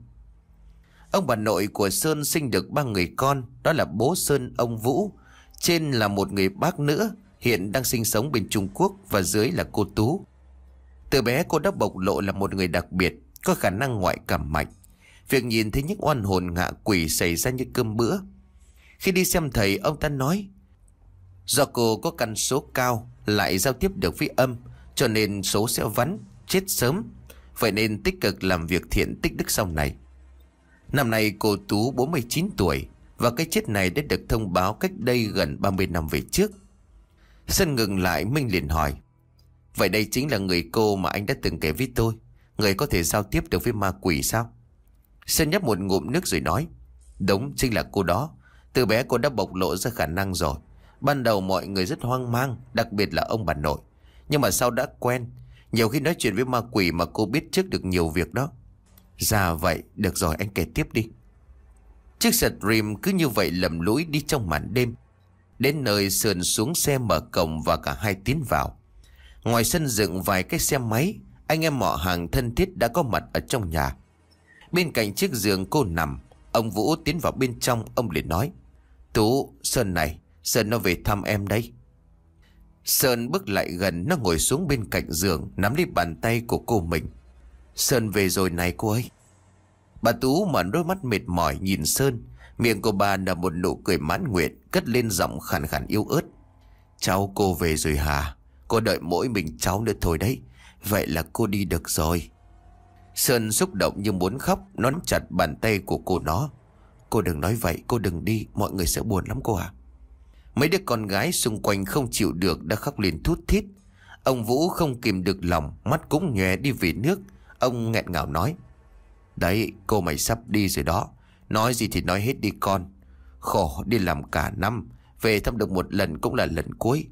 Ông bà nội của Sơn sinh được ba người con. Đó là bố Sơn, ông Vũ, trên là một người bác nữa, hiện đang sinh sống bên Trung Quốc, và dưới là cô Tú. Từ bé cô đã bộc lộ là một người đặc biệt, có khả năng ngoại cảm mạnh. Việc nhìn thấy những oan hồn ngạ quỷ xảy ra như cơm bữa. Khi đi xem thầy, ông ta nói do cô có căn số cao, lại giao tiếp được với âm, cho nên số sẽ vắn, chết sớm. Vậy nên tích cực làm việc thiện tích đức sau này. Năm nay cô Tú bốn mươi chín tuổi, và cái chết này đã được thông báo cách đây gần ba mươi năm về trước. Sơn ngừng lại, Minh liền hỏi: Vậy đây chính là người cô mà anh đã từng kể với tôi, người có thể giao tiếp được với ma quỷ sao? Sơn nhấp một ngụm nước rồi nói: Đúng, chính là cô đó. Từ bé cô đã bộc lộ ra khả năng rồi. Ban đầu mọi người rất hoang mang, đặc biệt là ông bà nội. Nhưng mà sau đã quen. Nhiều khi nói chuyện với ma quỷ mà cô biết trước được nhiều việc đó. Dạ vậy, được rồi, anh kể tiếp đi. Chiếc xe Dream cứ như vậy lầm lũi đi trong màn đêm. Đến nơi Sơn xuống xe mở cổng và cả hai tiến vào. Ngoài sân dựng vài cái xe máy, anh em họ hàng thân thiết đã có mặt ở trong nhà. Bên cạnh chiếc giường cô nằm, ông Vũ tiến vào bên trong. Ông liền nói: Tú, Sơn này, Sơn nó về thăm em đấy. Sơn bước lại gần, nó ngồi xuống bên cạnh giường, nắm lấy bàn tay của cô mình. Sơn về rồi này cô ấy. Bà Tú mở đôi mắt mệt mỏi nhìn Sơn. Miệng của bà là một nụ cười mãn nguyện, cất lên giọng khàn khàn yếu ớt: Cháu cô về rồi hả? Cô đợi mỗi mình cháu nữa thôi đấy. Vậy là cô đi được rồi. Sơn xúc động như muốn khóc, nắm chặt bàn tay của cô nó. Cô đừng nói vậy, cô đừng đi, mọi người sẽ buồn lắm cô à. Mấy đứa con gái xung quanh không chịu được đã khóc lên thút thít. Ông Vũ không kìm được lòng, mắt cũng nhòe đi về nước. Ông nghẹn ngào nói: Đấy, cô mày sắp đi rồi đó. Nói gì thì nói hết đi con. Khổ, đi làm cả năm, về thăm được một lần cũng là lần cuối.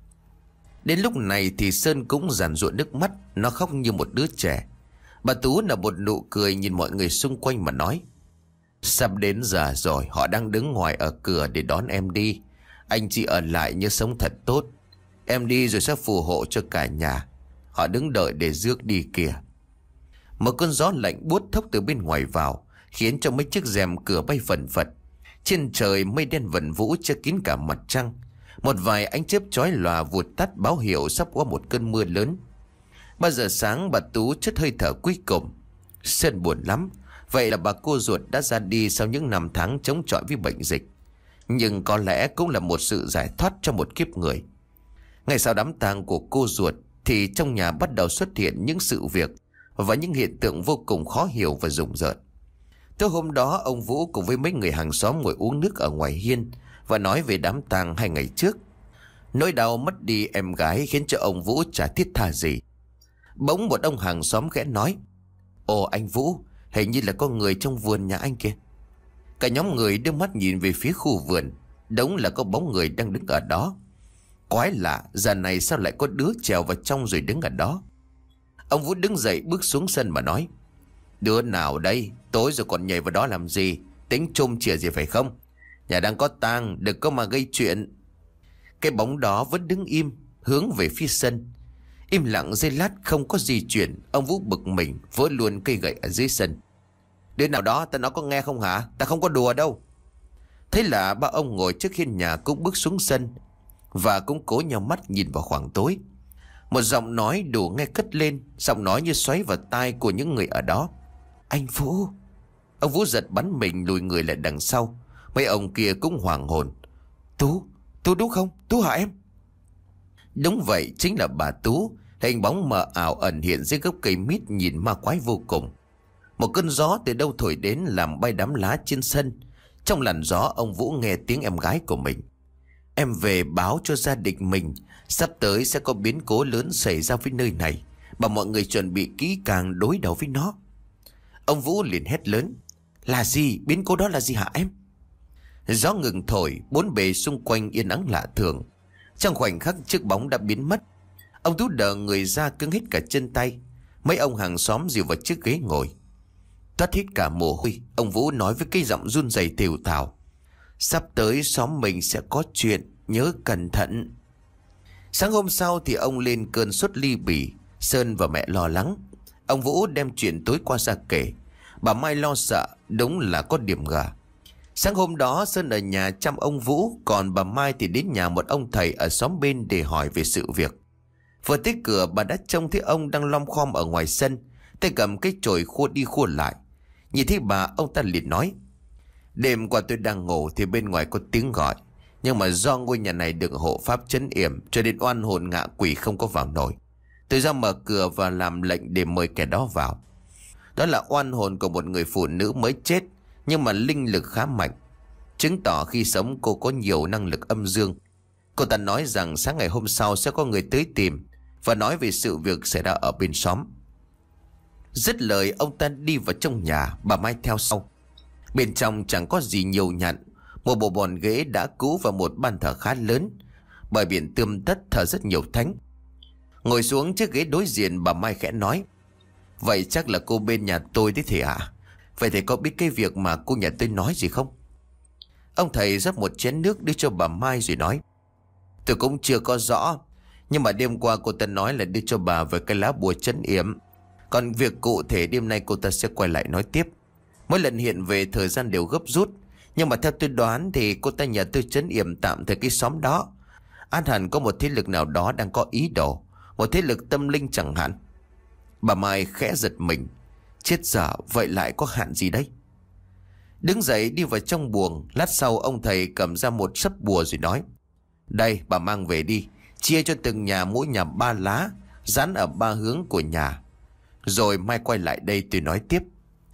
Đến lúc này thì Sơn cũng giàn giụa nước mắt, nó khóc như một đứa trẻ. Bà Tú nở một nụ cười nhìn mọi người xung quanh mà nói: Sắp đến giờ rồi, họ đang đứng ngoài ở cửa để đón em đi. Anh chị ở lại nhớ sống thật tốt. Em đi rồi sẽ phù hộ cho cả nhà. Họ đứng đợi để rước đi kìa. Một cơn gió lạnh buốt thốc từ bên ngoài vào, khiến cho mấy chiếc rèm cửa bay phần phật. Trên trời mây đen vần vũ che kín cả mặt trăng. Một vài ánh chớp chói lòa vụt tắt báo hiệu sắp có một cơn mưa lớn. Ba giờ sáng bà Tú chất hơi thở cuối cùng. Sơn buồn lắm. Vậy là bà cô ruột đã ra đi sau những năm tháng chống chọi với bệnh dịch. Nhưng có lẽ cũng là một sự giải thoát cho một kiếp người. Ngày sau đám tang của cô ruột thì trong nhà bắt đầu xuất hiện những sự việc và những hiện tượng vô cùng khó hiểu và rùng rợn. Tối hôm đó, ông Vũ cùng với mấy người hàng xóm ngồi uống nước ở ngoài hiên và nói về đám tang hai ngày trước. Nỗi đau mất đi em gái khiến cho ông Vũ chả thiết tha gì. Bỗng một ông hàng xóm khẽ nói: Ồ anh Vũ, hình như là có người trong vườn nhà anh kìa. Cả nhóm người đưa mắt nhìn về phía khu vườn. Đúng là có bóng người đang đứng ở đó. Quái lạ, giờ này sao lại có đứa trèo vào trong rồi đứng ở đó. Ông Vũ đứng dậy bước xuống sân mà nói: Đứa nào đây? Tối rồi còn nhảy vào đó làm gì? Tính chung chìa gì phải không? Nhà đang có tang, đừng có mà gây chuyện. Cái bóng đó vẫn đứng im, hướng về phía sân. Im lặng giây lát không có di chuyển. Ông Vũ bực mình vỡ luôn cây gậy ở dưới sân. Đứa nào đó, ta nói có nghe không hả? Ta không có đùa đâu. Thế là ba ông ngồi trước hiên nhà cũng bước xuống sân và cũng cố nhau mắt nhìn vào khoảng tối. Một giọng nói đủ nghe cất lên, giọng nói như xoáy vào tai của những người ở đó: Anh Vũ. Ông Vũ giật bắn mình lùi người lại đằng sau. Mấy ông kia cũng hoảng hồn: Tú, Tú đúng không? Tú hả em? Đúng vậy, chính là bà Tú. Hình bóng mờ ảo ẩn hiện dưới gốc cây mít nhìn ma quái vô cùng. Một cơn gió từ đâu thổi đến làm bay đám lá trên sân. Trong làn gió, ông Vũ nghe tiếng em gái của mình: Em về báo cho gia đình mình, sắp tới sẽ có biến cố lớn xảy ra với nơi này, bảo mọi người chuẩn bị kỹ càng đối đầu với nó. Ông Vũ liền hét lớn: Là gì? Biến cố đó là gì hả em? Gió ngừng thổi, bốn bề xung quanh yên ắng lạ thường. Trong khoảnh khắc chiếc bóng đã biến mất. Ông Tú đờ người ra cứng hết cả chân tay. Mấy ông hàng xóm dìu vào chiếc ghế ngồi. Toát hết cả mồ hôi, ông Vũ nói với cái giọng run rẩy thều thào: "Sắp tới xóm mình sẽ có chuyện, nhớ cẩn thận." Sáng hôm sau thì ông lên cơn sốt ly bì. Sơn và mẹ lo lắng. Ông Vũ đem chuyện tối qua ra kể. Bà Mai lo sợ, đúng là có điểm gà. Sáng hôm đó Sơn ở nhà chăm ông Vũ, còn bà Mai thì đến nhà một ông thầy ở xóm bên để hỏi về sự việc. Vừa tới cửa bà đã trông thấy ông đang lom khom ở ngoài sân, tay cầm cái chổi khua đi khua lại. Nhìn thấy bà, ông ta liền nói: "Đêm qua tôi đang ngủ thì bên ngoài có tiếng gọi, nhưng mà do ngôi nhà này được hộ pháp trấn yểm cho nên oan hồn ngạ quỷ không có vào nổi. Tôi ra mở cửa và làm lệnh để mời kẻ đó vào. Đó là oan hồn của một người phụ nữ mới chết, nhưng mà linh lực khá mạnh, chứng tỏ khi sống cô có nhiều năng lực âm dương. Cô ta nói rằng sáng ngày hôm sau sẽ có người tới tìm và nói về sự việc xảy ra ở bên xóm." Dứt lời ông ta đi vào trong nhà, bà Mai theo sau. Bên trong chẳng có gì nhiều nhặn, một bộ bàn ghế đã cũ và một bàn thờ khá lớn, bờ biển tươm tất thờ rất nhiều thánh. Ngồi xuống chiếc ghế đối diện, bà Mai khẽ nói: "Vậy chắc là cô bên nhà tôi đấy thầy ạ. Vậy thầy có biết cái việc mà cô nhà tôi nói gì không?" Ông thầy rót một chén nước đưa cho bà Mai rồi nói: "Tôi cũng chưa có rõ, nhưng mà đêm qua cô ta nói là đưa cho bà về cái lá bùa trấn yểm. Còn việc cụ thể đêm nay cô ta sẽ quay lại nói tiếp. Mỗi lần hiện về thời gian đều gấp rút, nhưng mà theo tôi đoán thì cô ta nhờ tôi trấn yểm tạm thời cái xóm đó. Át hẳn có một thế lực nào đó đang có ý đồ, một thế lực tâm linh chẳng hạn." Bà Mai khẽ giật mình. Chết dở, vậy lại có hạn gì đấy? Đứng dậy đi vào trong buồng. Lát sau ông thầy cầm ra một sấp bùa rồi nói: "Đây, bà mang về đi, chia cho từng nhà mỗi nhà ba lá, dán ở ba hướng của nhà. Rồi mai quay lại đây tôi nói tiếp."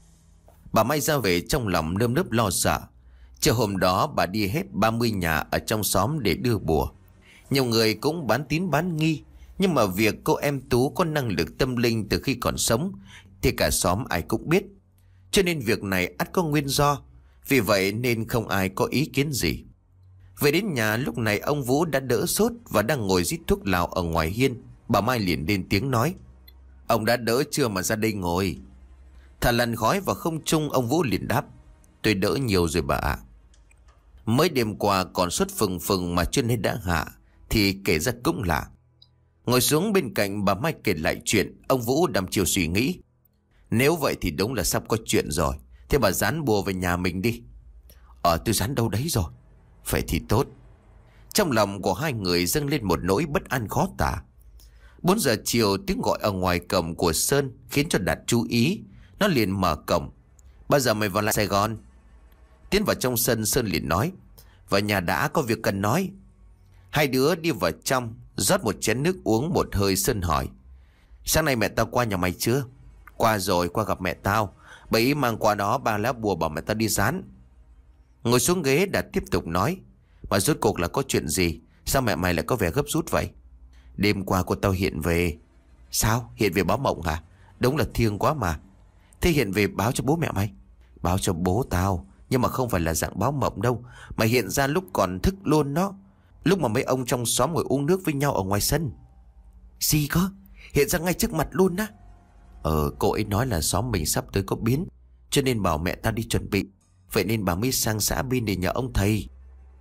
Bà Mai ra về trong lòng nơm nớp lo sợ. Chiều hôm đó bà đi hết ba mươi nhà ở trong xóm để đưa bùa. Nhiều người cũng bán tín bán nghi, nhưng mà việc cô em Tú có năng lực tâm linh từ khi còn sống thì cả xóm ai cũng biết. Cho nên việc này ắt có nguyên do, vì vậy nên không ai có ý kiến gì. Về đến nhà lúc này ông Vũ đã đỡ sốt và đang ngồi rít thuốc lào ở ngoài hiên. Bà Mai liền lên tiếng nói: "Ông đã đỡ chưa mà ra đây ngồi?" Thả làn khói vào không trung, ông Vũ liền đáp: "Tôi đỡ nhiều rồi bà ạ. Mới đêm qua còn sốt phừng phừng mà chưa hết đã hạ, thì kể ra cũng lạ." Ngồi xuống bên cạnh bà Mai kể lại chuyện. Ông Vũ đăm chiều suy nghĩ: "Nếu vậy thì đúng là sắp có chuyện rồi. Thế bà dán bùa về nhà mình đi." "Ờ tôi dán đâu đấy rồi." "Vậy thì tốt." Trong lòng của hai người dâng lên một nỗi bất an khó tả. Bốn giờ chiều tiếng gọi ở ngoài cổng của Sơn khiến cho Đạt chú ý. Nó liền mở cổng: "Bao giờ mày vào lại Sài Gòn?" Tiến vào trong sân, Sơn liền nói: "Vào nhà đã, có việc cần nói." Hai đứa đi vào trong, rót một chén nước uống một hơi. Sơn hỏi: "Sáng nay mẹ tao qua nhà mày chưa?" "Qua rồi, qua gặp mẹ tao. Bà ý mang qua đó ba lá bùa bảo mẹ tao đi dán." Ngồi xuống ghế, Đạt tiếp tục nói: "Mà rốt cuộc là có chuyện gì? Sao mẹ mày lại có vẻ gấp rút vậy?" "Đêm qua cô tao hiện về." "Sao? Hiện về báo mộng hả? Đúng là thiêng quá mà. Thế hiện về báo cho bố mẹ mày?" "Báo cho bố tao, nhưng mà không phải là dạng báo mộng đâu, mà hiện ra lúc còn thức luôn đó. Lúc mà mấy ông trong xóm ngồi uống nước với nhau ở ngoài sân." "Gì cơ? Hiện ra ngay trước mặt luôn á?" "Ờ, cô ấy nói là xóm mình sắp tới có biến, cho nên bảo mẹ tao đi chuẩn bị. Vậy nên bà mới sang xã bên để nhờ ông thầy."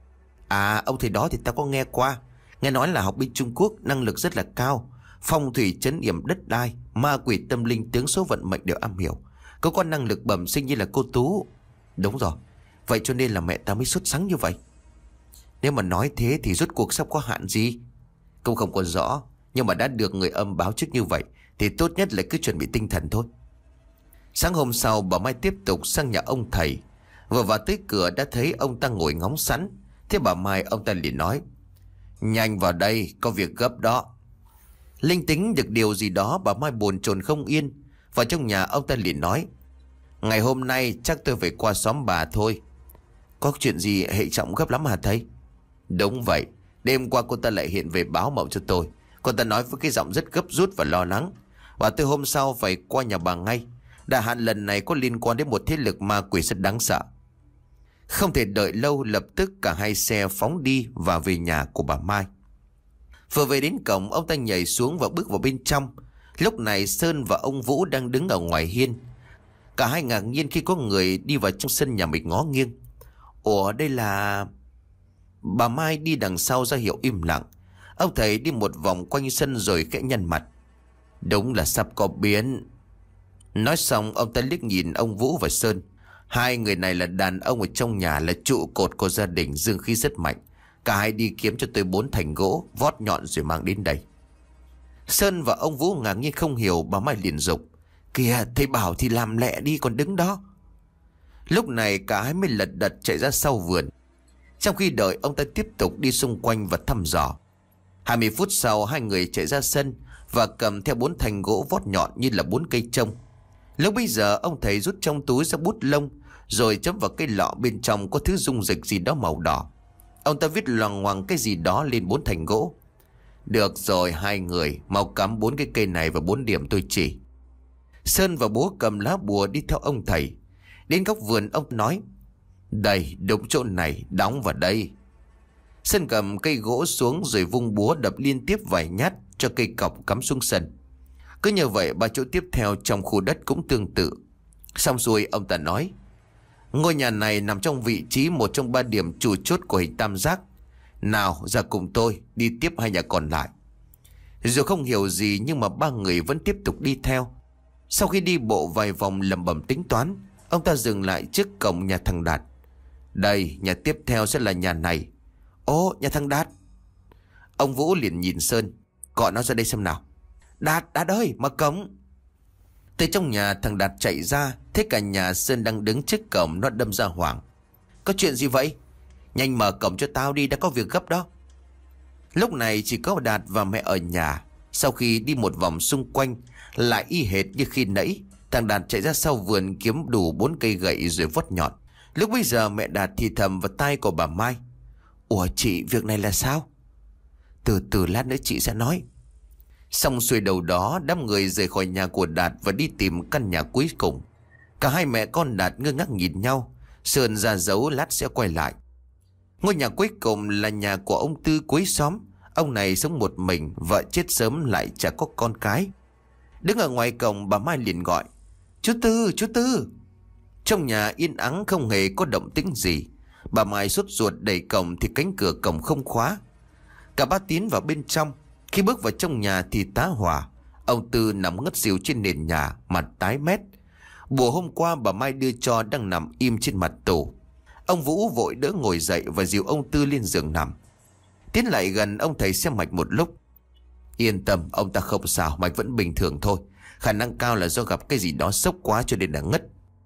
"À, ông thầy đó thì tao có nghe qua. Nghe nói là học bên Trung Quốc, năng lực rất là cao. Phong thủy trấn yểm đất đai, ma quỷ tâm linh, tướng số vận mệnh đều am hiểu. Có con năng lực bẩm sinh như là cô Tú." "Đúng rồi. Vậy cho nên là mẹ tao mới sốt sắng như vậy." "Nếu mà nói thế thì rốt cuộc sắp có hạn gì?" "Cũng không còn rõ, nhưng mà đã được người âm báo trước như vậy thì tốt nhất là cứ chuẩn bị tinh thần thôi." Sáng hôm sau bà Mai tiếp tục sang nhà ông thầy. Vừa vào tới cửa đã thấy ông ta ngồi ngóng sẵn. Thế bà Mai ông ta liền nói: "Nhanh vào đây, có việc gấp đó." Linh tính được điều gì đó, bà Mai bồn chồn không yên. Vào trong nhà ông ta liền nói: "Ngày hôm nay chắc tôi phải qua xóm bà thôi." "Có chuyện gì hệ trọng gấp lắm hả thầy?" "Đúng vậy. Đêm qua cô ta lại hiện về báo mộng cho tôi. Cô ta nói với cái giọng rất gấp rút và lo lắng, và tôi hôm sau phải qua nhà bà ngay. Đại hạn lần này có liên quan đến một thế lực ma quỷ rất đáng sợ." Không thể đợi lâu, lập tức cả hai xe phóng đi và về nhà của bà Mai. Vừa về đến cổng, ông ta nhảy xuống và bước vào bên trong. Lúc này Sơn và ông Vũ đang đứng ở ngoài hiên. Cả hai ngạc nhiên khi có người đi vào trong sân nhà mình ngó nghiêng. Ủa, đây là... Bà Mai đi đằng sau ra hiệu im lặng. Ông thầy đi một vòng quanh sân rồi khẽ nhăn mặt. Đúng là sắp có biến. Nói xong ông ta liếc nhìn ông Vũ và Sơn. Hai người này là đàn ông ở trong nhà, là trụ cột của gia đình, dương khí rất mạnh. Cả hai đi kiếm cho tôi bốn thành gỗ vót nhọn rồi mang đến đây. Sơn và ông Vũ ngạc nhiên không hiểu. Bà Mai liền dục. Kìa, thầy bảo thì làm lẹ đi, còn đứng đó. Lúc này cả hai mới lật đật chạy ra sau vườn. Trong khi đợi, ông ta tiếp tục đi xung quanh và thăm dò. Hai mươi phút sau, hai người chạy ra sân và cầm theo bốn thanh gỗ vót nhọn như là bốn cây trông. Lúc bây giờ ông thầy rút trong túi ra bút lông, rồi chấm vào cái lọ bên trong có thứ dung dịch gì đó màu đỏ. Ông ta viết loằng ngoằng cái gì đó lên bốn thanh gỗ. Được rồi hai người, mau cắm bốn cái cây này vào bốn điểm tôi chỉ. Sơn và bố cầm lá bùa đi theo ông thầy. Đến góc vườn ông nói. Đây, đúng chỗ này, đóng vào đây. Sơn cầm cây gỗ xuống rồi vung búa đập liên tiếp vài nhát cho cây cọc cắm xuống sân. Cứ như vậy ba chỗ tiếp theo trong khu đất cũng tương tự. Xong xuôi ông ta nói. Ngôi nhà này nằm trong vị trí một trong ba điểm chủ chốt của hình tam giác. Nào ra cùng tôi đi tiếp hai nhà còn lại. Dù không hiểu gì nhưng mà ba người vẫn tiếp tục đi theo. Sau khi đi bộ vài vòng lẩm bẩm tính toán, ông ta dừng lại trước cổng nhà thằng Đạt. Đây, nhà tiếp theo sẽ là nhà này. Ồ, nhà thằng Đạt. Ông Vũ liền nhìn Sơn. Gọi nó ra đây xem nào. Đạt, Đạt ơi, mở cổng. Từ trong nhà thằng Đạt chạy ra, thấy cả nhà Sơn đang đứng trước cổng, nó đâm ra hoảng. Có chuyện gì vậy? Nhanh mở cổng cho tao đi, đã có việc gấp đó. Lúc này chỉ có Đạt và mẹ ở nhà. Sau khi đi một vòng xung quanh, lại y hệt như khi nãy, thằng Đạt chạy ra sau vườn kiếm đủ bốn cây gậy rồi vót nhọn. Lúc bây giờ mẹ Đạt thì thầm vào tai của bà Mai. Ủa chị, việc này là sao? Từ từ lát nữa chị sẽ nói. Xong xuôi đầu đó, đám người rời khỏi nhà của Đạt và đi tìm căn nhà cuối cùng. Cả hai mẹ con Đạt ngơ ngác nhìn nhau. Sơn ra dấu lát sẽ quay lại. Ngôi nhà cuối cùng là nhà của ông Tư cuối xóm. Ông này sống một mình, vợ chết sớm lại chả có con cái. Đứng ở ngoài cổng, bà Mai liền gọi. Chú Tư, chú Tư. Trong nhà yên ắng không hề có động tĩnh gì. Bà Mai sốt ruột đẩy cổng thì cánh cửa cổng không khóa. Cả ba tiến vào bên trong. Khi bước vào trong nhà thì tá hỏa. Ông Tư nằm ngất xỉu trên nền nhà, mặt tái mét. Bùa hôm qua bà Mai đưa cho đang nằm im trên mặt tủ. Ông Vũ vội đỡ ngồi dậy và dìu ông Tư lên giường nằm. Tiến lại gần, ông thầy xem mạch một lúc. Yên tâm, ông ta không sao, mạch vẫn bình thường thôi. Khả năng cao là do gặp cái gì đó sốc quá cho nên là ngất.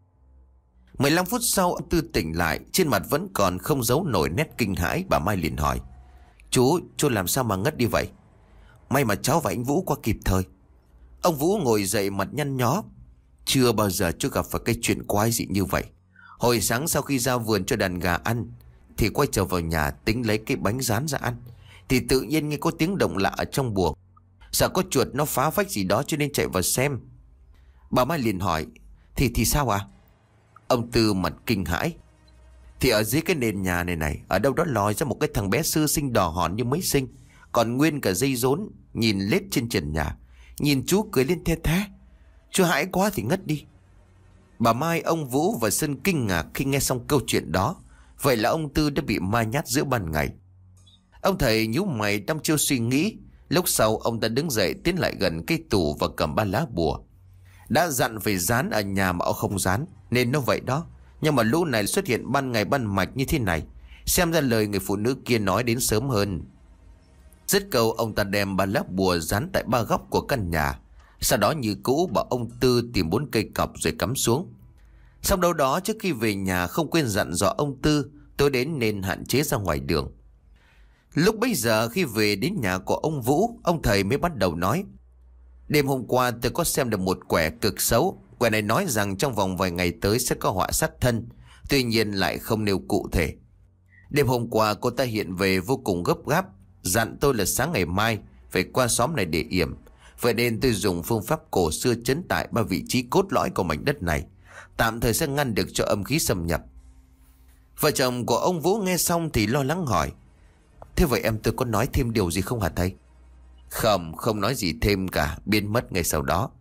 mười lăm phút sau, ông Tư tỉnh lại, trên mặt vẫn còn không giấu nổi nét kinh hãi. Bà Mai liền hỏi. Chú, chú làm sao mà ngất đi vậy? May mà cháu và anh Vũ qua kịp thời. Ông Vũ ngồi dậy mặt nhăn nhó. Chưa bao giờ chú gặp phải cái chuyện quái dị như vậy. Hồi sáng sau khi ra vườn cho đàn gà ăn thì quay trở vào nhà tính lấy cái bánh rán ra ăn, thì tự nhiên nghe có tiếng động lạ ở trong buồng. Sợ có chuột nó phá phách gì đó cho nên chạy vào xem. Bà Mai liền hỏi. Thì thì sao à? Ông Tư mặt kinh hãi. Thì ở dưới cái nền nhà này này, ở đâu đó lòi ra một cái thằng bé sơ sinh đỏ hòn như mới sinh, còn nguyên cả dây rốn, nhìn lết trên trần nhà. Nhìn chú cười lên the thé. Chú hãi quá thì ngất đi. Bà Mai, ông Vũ và Sơn kinh ngạc khi nghe xong câu chuyện đó. Vậy là ông Tư đã bị ma nhát giữa ban ngày. Ông thầy nhíu mày đăm chiêu suy nghĩ. Lúc sau ông ta đứng dậy tiến lại gần cây tủ và cầm ba lá bùa. Đã dặn phải dán ở nhà mà ông không dán, nên nó vậy đó. Nhưng mà lũ này xuất hiện ban ngày ban mạch như thế này, xem ra lời người phụ nữ kia nói đến sớm hơn. Dứt câu, ông ta đem ba lá bùa dán tại ba góc của căn nhà. Sau đó như cũ bảo ông Tư tìm bốn cây cọc rồi cắm xuống. Xong đâu đó, trước khi về nhà không quên dặn dò ông Tư tối đến nên hạn chế ra ngoài đường. Lúc bấy giờ khi về đến nhà của ông Vũ, ông thầy mới bắt đầu nói. Đêm hôm qua tôi có xem được một quẻ cực xấu. Quẻ này nói rằng trong vòng vài ngày tới sẽ có họa sát thân, tuy nhiên lại không nêu cụ thể. Đêm hôm qua cô ta hiện về vô cùng gấp gáp, dặn tôi là sáng ngày mai phải qua xóm này để yểm. Vậy nên tôi dùng phương pháp cổ xưa trấn tại ba vị trí cốt lõi của mảnh đất này, tạm thời sẽ ngăn được cho âm khí xâm nhập. Vợ chồng của ông Vũ nghe xong thì lo lắng hỏi: Thế vậy em tôi có nói thêm điều gì không hả thầy? Không, không nói gì thêm cả, biến mất ngay sau đó.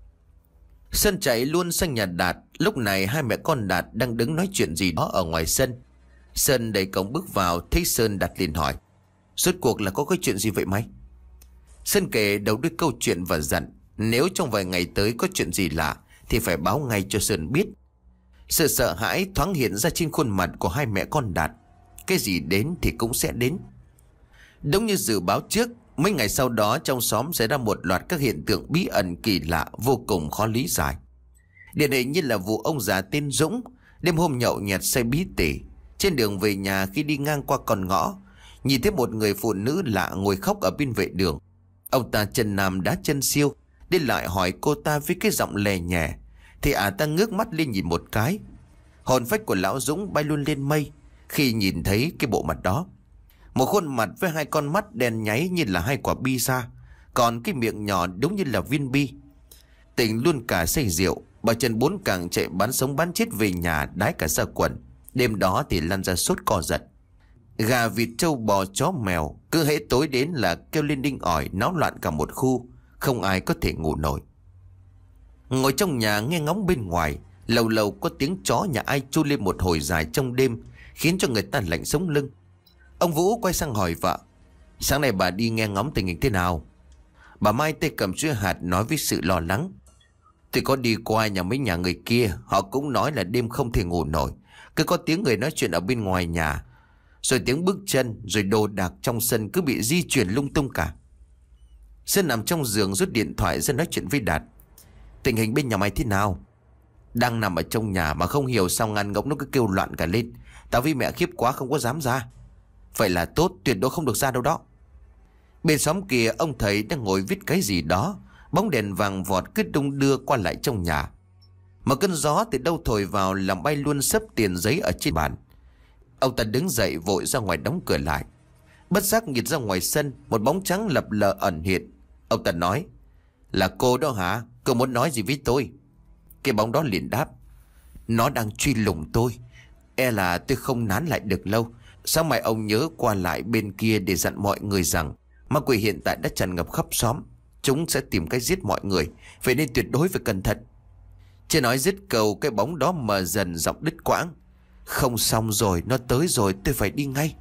Sơn chạy luôn sang nhà Đạt. Lúc này hai mẹ con Đạt đang đứng nói chuyện gì đó ở ngoài sân. Sơn đẩy cổng bước vào, thấy Sơn đặt liền hỏi: Rốt cuộc là có cái chuyện gì vậy mày? Sơn kể đầu đuôi câu chuyện và dặn nếu trong vài ngày tới có chuyện gì lạ thì phải báo ngay cho Sơn biết. Sự sợ hãi thoáng hiện ra trên khuôn mặt của hai mẹ con Đạt. Cái gì đến thì cũng sẽ đến. Đúng như dự báo trước, mấy ngày sau đó trong xóm xảy ra một loạt các hiện tượng bí ẩn kỳ lạ vô cùng khó lý giải. Điển hình như là vụ ông già tên Dũng đêm hôm nhậu nhẹt say bí tỉ, trên đường về nhà khi đi ngang qua con ngõ, nhìn thấy một người phụ nữ lạ ngồi khóc ở bên vệ đường. Ông ta chân nam đá chân siêu, đi lại hỏi cô ta với cái giọng lè nhẹ, thì à ta ngước mắt lên nhìn một cái. Hồn phách của lão Dũng bay luôn lên mây khi nhìn thấy cái bộ mặt đó. Một khuôn mặt với hai con mắt đen nháy như là hai quả bi ra, còn cái miệng nhỏ đúng như là viên bi. Tỉnh luôn cả say rượu, bà Trần bốn càng chạy bán sống bán chết về nhà đái cả ra quần. Đêm đó thì lăn ra sốt co giật. Gà vịt trâu bò chó mèo cứ hễ tối đến là kêu lên đinh ỏi, náo loạn cả một khu, không ai có thể ngủ nổi. Ngồi trong nhà nghe ngóng bên ngoài, lâu lâu có tiếng chó nhà ai chu lên một hồi dài trong đêm, khiến cho người ta lạnh sống lưng. Ông Vũ quay sang hỏi vợ: Sáng nay bà đi nghe ngóng tình hình thế nào? Bà Mai tay cầm chuỗi hạt nói với sự lo lắng: Tôi có đi qua nhà mấy nhà người kia, họ cũng nói là đêm không thể ngủ nổi. Cứ có tiếng người nói chuyện ở bên ngoài nhà, rồi tiếng bước chân, rồi đồ đạc trong sân cứ bị di chuyển lung tung cả. Sơn nằm trong giường rút điện thoại ra nói chuyện với Đạt: Tình hình bên nhà mày thế nào? Đang nằm ở trong nhà mà không hiểu sao ngàn ngỗng nó cứ kêu loạn cả lên. Tao với mẹ khiếp quá không có dám ra. Vậy là tốt, tuyệt đối không được ra đâu đó. Bên xóm kia ông thầy đang ngồi viết cái gì đó, bóng đèn vàng vọt cứ đung đưa qua lại trong nhà. Một cơn gió từ đâu thổi vào làm bay luôn xấp tiền giấy ở trên bàn. Ông ta đứng dậy vội ra ngoài đóng cửa lại. Bất giác nhìn ra ngoài sân, một bóng trắng lập lờ ẩn hiện. Ông ta nói: Là cô đó hả? Cô muốn nói gì với tôi? Cái bóng đó liền đáp: Nó đang truy lùng tôi. E là tôi không nán lại được lâu. Sáng mai ông nhớ qua lại bên kia để dặn mọi người rằng ma quỷ hiện tại đã tràn ngập khắp xóm. Chúng sẽ tìm cách giết mọi người, vậy nên tuyệt đối phải cẩn thận. Chưa nói dứt câu, cái bóng đó mờ dần, giọng đứt quãng: Không xong rồi, nó tới rồi, tôi phải đi ngay.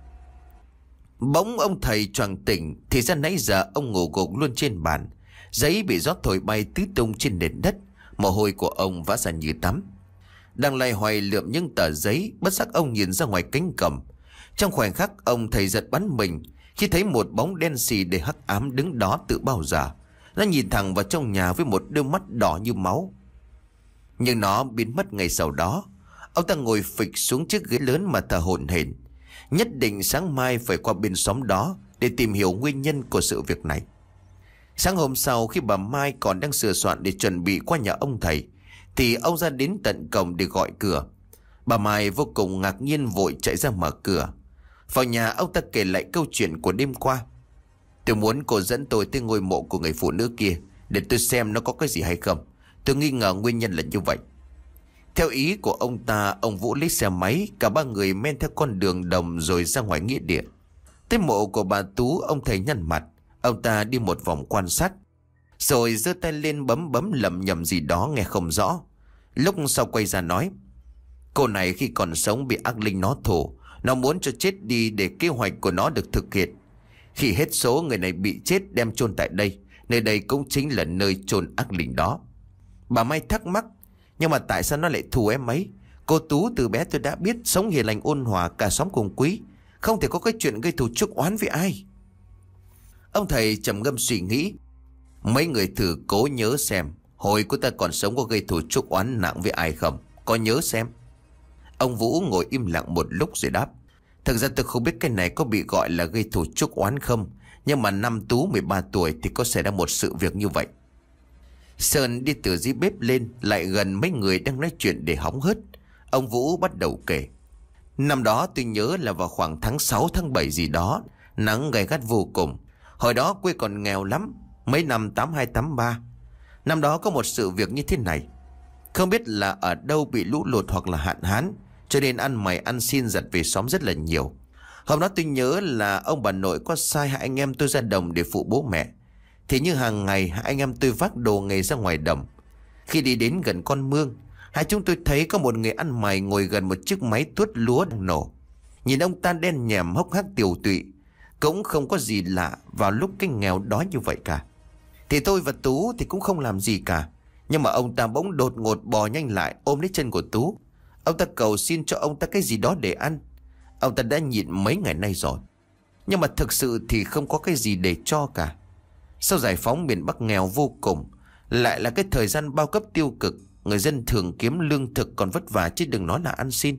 Bỗng ông thầy choàng tỉnh, thì ra nãy giờ ông ngủ gục luôn trên bàn. Giấy bị gió thổi bay tứ tung trên nền đất, mồ hôi của ông vã ra như tắm. Đang loay hoay lượm những tờ giấy, bất giác ông nhìn ra ngoài cánh cổng. Trong khoảnh khắc ông thầy giật bắn mình khi thấy một bóng đen xì để hắc ám đứng đó từ bao giờ. Nó nhìn thẳng vào trong nhà với một đôi mắt đỏ như máu. Nhưng nó biến mất ngay sau đó. Ông ta ngồi phịch xuống chiếc ghế lớn mà thở hổn hển. Nhất định sáng mai phải qua bên xóm đó để tìm hiểu nguyên nhân của sự việc này. Sáng hôm sau, khi bà Mai còn đang sửa soạn để chuẩn bị qua nhà ông thầy, thì ông ra đến tận cổng để gọi cửa. Bà Mai vô cùng ngạc nhiên vội chạy ra mở cửa. Vào nhà, ông ta kể lại câu chuyện của đêm qua. Tôi muốn cô dẫn tôi tới ngôi mộ của người phụ nữ kia để tôi xem nó có cái gì hay không. Tôi nghi ngờ nguyên nhân là như vậy. Theo ý của ông ta, ông Vũ lấy xe máy, cả ba người men theo con đường đồng rồi ra ngoài nghĩa địa. Tới mộ của bà Tú, ông thầy nhăn mặt. Ông ta đi một vòng quan sát, rồi giơ tay lên bấm bấm lẩm nhẩm gì đó nghe không rõ. Lúc sau quay ra nói: Cô này khi còn sống bị ác linh nó thù. Nó muốn cho chết đi để kế hoạch của nó được thực hiện. Khi hết số, người này bị chết đem chôn tại đây. Nơi đây cũng chính là nơi chôn ác linh đó. Bà Mai thắc mắc: Nhưng mà tại sao nó lại thù em ấy? Cô Tú từ bé tôi đã biết, sống hiền lành ôn hòa, cả xóm cùng quý, không thể có cái chuyện gây thù chuốc oán với ai. Ông thầy trầm ngâm suy nghĩ: Mấy người thử cố nhớ xem, hồi cô ta còn sống có gây thù chuốc oán nặng với ai không? Có nhớ xem. Ông Vũ ngồi im lặng một lúc rồi đáp: Thực ra tôi không biết cái này có bị gọi là gây thù chuốc oán không, nhưng mà năm Tú mười ba tuổi thì có xảy ra một sự việc như vậy. Sơn đi từ dưới bếp lên, lại gần mấy người đang nói chuyện để hóng hớt. Ông Vũ bắt đầu kể: Năm đó tôi nhớ là vào khoảng tháng sáu tháng bảy gì đó, nắng gay gắt vô cùng. Hồi đó quê còn nghèo lắm, mấy năm tám hai tám ba. Năm đó có một sự việc như thế này. Không biết là ở đâu bị lũ lụt hoặc là hạn hán, cho nên ăn mày ăn xin giật về xóm rất là nhiều. Hôm đó tôi nhớ là ông bà nội có sai hai anh em tôi ra đồng để phụ bố mẹ. Thì như hàng ngày hai anh em tôi vác đồ nghề ra ngoài đồng. Khi đi đến gần con mương, hai chúng tôi thấy có một người ăn mày ngồi gần một chiếc máy tuốt lúa đang nổ. Nhìn ông ta đen nhèm hốc hác tiều tụy, cũng không có gì lạ vào lúc cái nghèo đói như vậy cả. Thì tôi và Tú thì cũng không làm gì cả. Nhưng mà ông ta bỗng đột ngột bò nhanh lại ôm lấy chân của Tú. Ông ta cầu xin cho ông ta cái gì đó để ăn. Ông ta đã nhịn mấy ngày nay rồi, nhưng mà thực sự thì không có cái gì để cho cả. Sau giải phóng miền Bắc nghèo vô cùng, lại là cái thời gian bao cấp tiêu cực, người dân thường kiếm lương thực còn vất vả chứ đừng nói là ăn xin.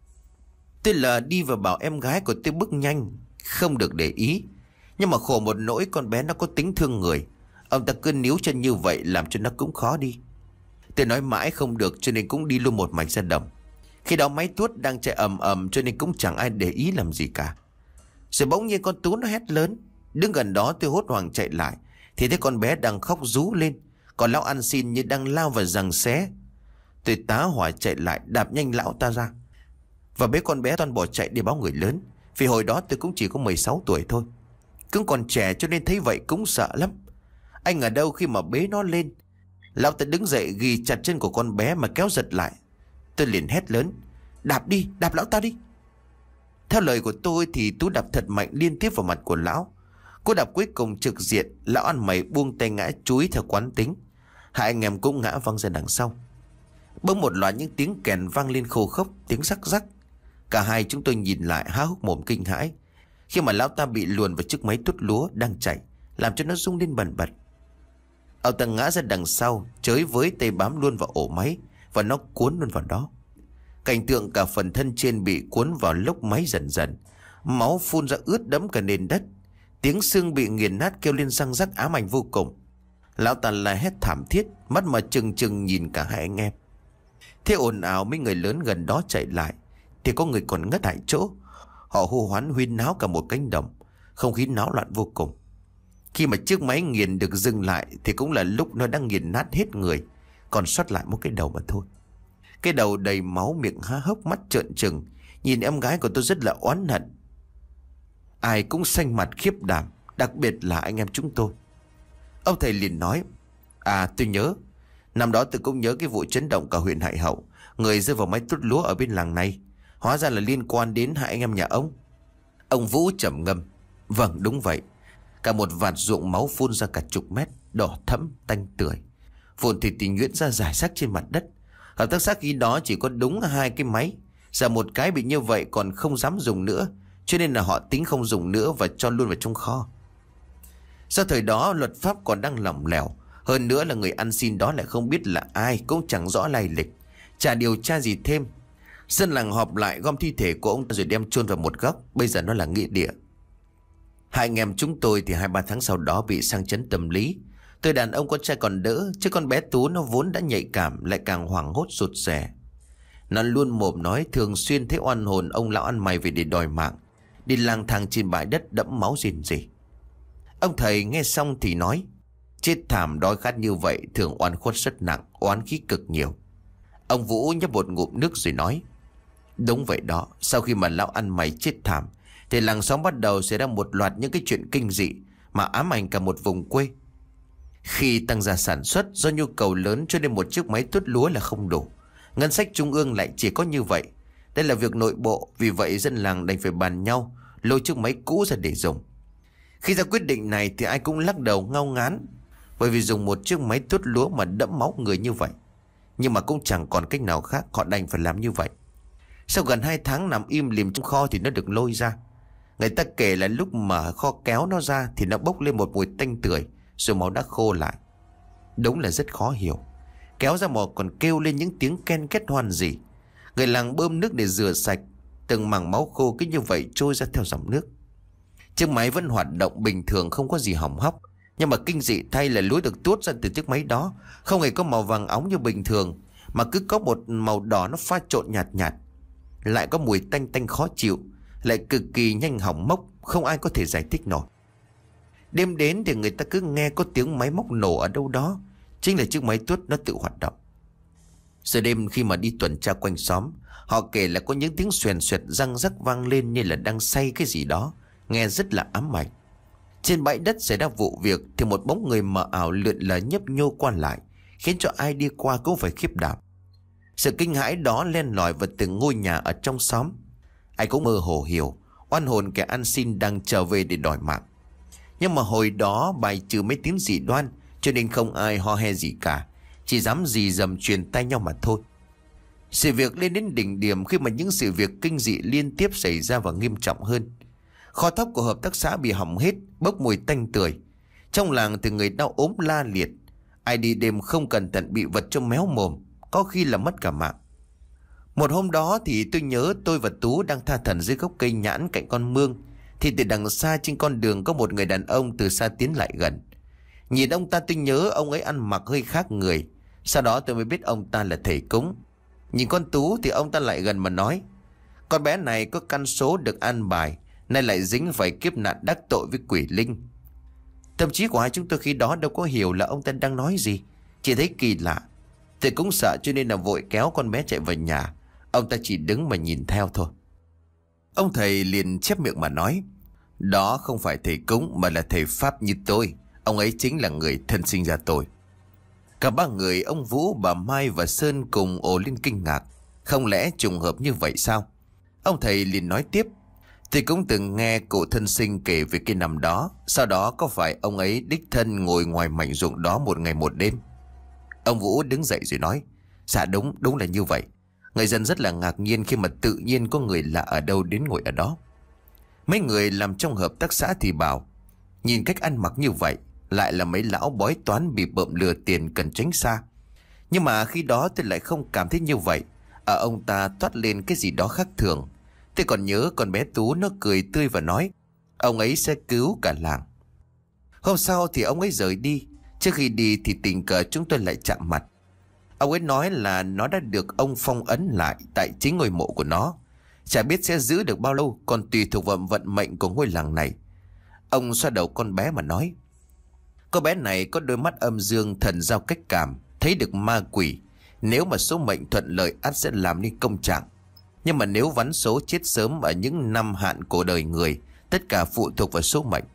Tôi là đi và bảo em gái của tôi bước nhanh, không được để ý. Nhưng mà khổ một nỗi con bé nó có tính thương người. Ông ta cứ níu chân như vậy làm cho nó cũng khó đi. Tôi nói mãi không được cho nên cũng đi luôn một mạch ra đồng. Khi đó máy tuốt đang chạy ầm ầm cho nên cũng chẳng ai để ý làm gì cả. Rồi bỗng nhiên con Tú nó hét lớn. Đứng gần đó tôi hốt hoảng chạy lại thì thấy con bé đang khóc rú lên, còn lão ăn xin như đang lao vào giằng xé. Tôi tá hỏa chạy lại đạp nhanh lão ta ra và bế con bé toan bỏ chạy đi báo người lớn. Vì hồi đó tôi cũng chỉ có mười sáu tuổi thôi, cũng còn trẻ cho nên thấy vậy cũng sợ lắm. Anh ở đâu khi mà bế nó lên, lão ta đứng dậy ghi chặt chân của con bé mà kéo giật lại. Tôi liền hét lớn: đạp đi, đạp lão ta đi. Theo lời của tôi thì Tú đạp thật mạnh liên tiếp vào mặt của lão. Cú đạp cuối cùng trực diện, lão ăn mày buông tay ngã chúi theo quán tính. Hai anh em cũng ngã văng ra đằng sau. Bỗng một loạt những tiếng kèn vang lên khô khốc, tiếng rắc rắc. Cả hai chúng tôi nhìn lại há hốc mồm kinh hãi khi mà lão ta bị luồn vào chiếc máy tuốt lúa đang chạy, làm cho nó rung lên bần bật. Ông ta ngã ra đằng sau, chới với tay bám luôn vào ổ máy và nó cuốn luôn vào đó. Cảnh tượng cả phần thân trên bị cuốn vào lốc máy dần dần, máu phun ra ướt đẫm cả nền đất. Tiếng xương bị nghiền nát kêu lên răng rắc ám ảnh vô cùng. Lão ta la hét thảm thiết, mắt mà trừng trừng nhìn cả hai anh em. Thế ồn ào mấy người lớn gần đó chạy lại thì có người còn ngất tại chỗ. Họ hô hoán huyên náo cả một cánh đồng, không khí náo loạn vô cùng. Khi mà chiếc máy nghiền được dừng lại thì cũng là lúc nó đang nghiền nát hết người, còn sót lại một cái đầu mà thôi. Cái đầu đầy máu, miệng há hốc, mắt trợn trừng, nhìn em gái của tôi rất là oán hận. Ai cũng xanh mặt khiếp đảm, đặc biệt là anh em chúng tôi. Ông thầy liền nói: à tôi nhớ, năm đó tôi cũng nhớ cái vụ chấn động cả huyện Hải Hậu, người rơi vào máy tuốt lúa ở bên làng này. Hóa ra là liên quan đến hai anh em nhà ông. Ông Vũ trầm ngâm: vâng đúng vậy. Cả một vạt ruộng máu phun ra cả chục mét, đỏ thẫm tanh tưởi, vụn thịt thì nhuyễn ra rải rác trên mặt đất. Hợp tác xã khi đó chỉ có đúng hai cái máy, giờ một cái bị như vậy còn không dám dùng nữa, cho nên là họ tính không dùng nữa và cho luôn vào trong kho. Do thời đó luật pháp còn đang lỏng lẻo, hơn nữa là người ăn xin đó lại không biết là ai, cũng chẳng rõ lai lịch, chả điều tra gì thêm. Dân làng họp lại gom thi thể của ông ta rồi đem chôn vào một góc, bây giờ nó là nghĩa địa. Hai anh em chúng tôi thì hai ba tháng sau đó bị sang chấn tâm lý. Tôi đàn ông con trai còn đỡ, chứ con bé Tú nó vốn đã nhạy cảm lại càng hoảng hốt rụt rè. Nó luôn mồm nói thường xuyên thấy oan hồn ông lão ăn mày về để đòi mạng, đi lang thang trên bãi đất đẫm máu rền rỉ. Ông thầy nghe xong thì nói: chết thảm đói khát như vậy thường oan khuất rất nặng, oán khí cực nhiều. Ông Vũ nhấp một ngụm nước rồi nói: đúng vậy đó, sau khi mà lão ăn mày chết thảm thì làng xóm bắt đầu xảy ra một loạt những cái chuyện kinh dị mà ám ảnh cả một vùng quê. Khi tăng gia sản xuất do nhu cầu lớn cho nên một chiếc máy tuốt lúa là không đủ, ngân sách trung ương lại chỉ có như vậy. Đây là việc nội bộ, vì vậy dân làng đành phải bàn nhau lôi chiếc máy cũ ra để dùng. Khi ra quyết định này thì ai cũng lắc đầu ngao ngán, bởi vì dùng một chiếc máy tuốt lúa mà đẫm máu người như vậy. Nhưng mà cũng chẳng còn cách nào khác, họ đành phải làm như vậy. Sau gần hai tháng nằm im lìm trong kho thì nó được lôi ra. Người ta kể là lúc mà kho kéo nó ra thì nó bốc lên một mùi tanh tưởi, rồi máu đã khô lại. Đúng là rất khó hiểu. Kéo ra mỏ còn kêu lên những tiếng ken két hoan dị. Người làng bơm nước để rửa sạch, từng mảng máu khô cứ như vậy trôi ra theo dòng nước. Chiếc máy vẫn hoạt động bình thường, không có gì hỏng hóc. Nhưng mà kinh dị thay là lúa được tuốt ra từ chiếc máy đó không hề có màu vàng óng như bình thường, mà cứ có một màu đỏ nó pha trộn nhạt nhạt, lại có mùi tanh tanh khó chịu, lại cực kỳ nhanh hỏng mốc, không ai có thể giải thích nổi. Đêm đến thì người ta cứ nghe có tiếng máy móc nổ ở đâu đó, chính là chiếc máy tuốt nó tự hoạt động. Giờ đêm khi mà đi tuần tra quanh xóm, họ kể là có những tiếng xoèn xoẹt răng rắc vang lên như là đang xay cái gì đó, nghe rất là ám ảnh. Trên bãi đất xảy ra vụ việc thì một bóng người mờ ảo lượn lờ nhấp nhô qua lại, khiến cho ai đi qua cũng phải khiếp đảm. Sự kinh hãi đó len lỏi vào từng ngôi nhà ở trong xóm. Ai cũng mơ hồ hiểu oan hồn kẻ ăn xin đang trở về để đòi mạng. Nhưng mà hồi đó bài trừ mấy tiếng dị đoan, cho nên không ai ho he gì cả, chỉ dám dì dầm truyền tay nhau mà thôi. Sự việc lên đến đỉnh điểm khi mà những sự việc kinh dị liên tiếp xảy ra và nghiêm trọng hơn. Kho thóc của hợp tác xã bị hỏng hết, bốc mùi tanh tưởi. Trong làng thì người đau ốm la liệt. Ai đi đêm không cẩn thận bị vật cho méo mồm, có khi là mất cả mạng. Một hôm đó thì tôi nhớ tôi và Tú đang tha thần dưới gốc cây nhãn cạnh con mương, thì từ đằng xa trên con đường có một người đàn ông từ xa tiến lại gần. Nhìn ông ta tôi nhớ ông ấy ăn mặc hơi khác người. Sau đó tôi mới biết ông ta là thầy cúng. Nhìn con Tú thì ông ta lại gần mà nói: con bé này có căn số được an bài, nay lại dính phải kiếp nạn đắc tội với quỷ linh. Tâm trí của hai chúng tôi khi đó đâu có hiểu là ông ta đang nói gì, chỉ thấy kỳ lạ. Thầy cũng sợ cho nên là vội kéo con bé chạy vào nhà. Ông ta chỉ đứng mà nhìn theo thôi. Ông thầy liền chép miệng mà nói: đó không phải thầy cúng mà là thầy Pháp như tôi. Ông ấy chính là người thân sinh ra tôi. Cả ba người, ông Vũ, bà Mai và Sơn, cùng ồ lên kinh ngạc. Không lẽ trùng hợp như vậy sao? Ông thầy liền nói tiếp: tôi cũng từng nghe cụ thân sinh kể về cái năm đó. Sau đó có phải ông ấy đích thân ngồi ngoài mảnh ruộng đó một ngày một đêm? Ông Vũ đứng dậy rồi nói: dạ đúng, đúng là như vậy. Người dân rất là ngạc nhiên khi mà tự nhiên có người lạ ở đâu đến ngồi ở đó. Mấy người làm trong hợp tác xã thì bảo: nhìn cách ăn mặc như vậy, lại là mấy lão bói toán bị bợm lừa tiền cần tránh xa. Nhưng mà khi đó tôi lại không cảm thấy như vậy. Ở ông ta toát lên cái gì đó khác thường. Tôi còn nhớ con bé Tú nó cười tươi và nói ông ấy sẽ cứu cả làng. Hôm sau thì ông ấy rời đi. Trước khi đi thì tình cờ chúng tôi lại chạm mặt. Ông ấy nói là nó đã được ông phong ấn lại tại chính ngôi mộ của nó. Chả biết sẽ giữ được bao lâu, còn tùy thuộc vào vận mệnh của ngôi làng này. Ông xoa đầu con bé mà nói: cô bé này có đôi mắt âm dương, thần giao cách cảm, thấy được ma quỷ. Nếu mà số mệnh thuận lợi ắt sẽ làm nên công trạng. Nhưng mà nếu vắn số chết sớm ở những năm hạn của đời người, tất cả phụ thuộc vào số mệnh.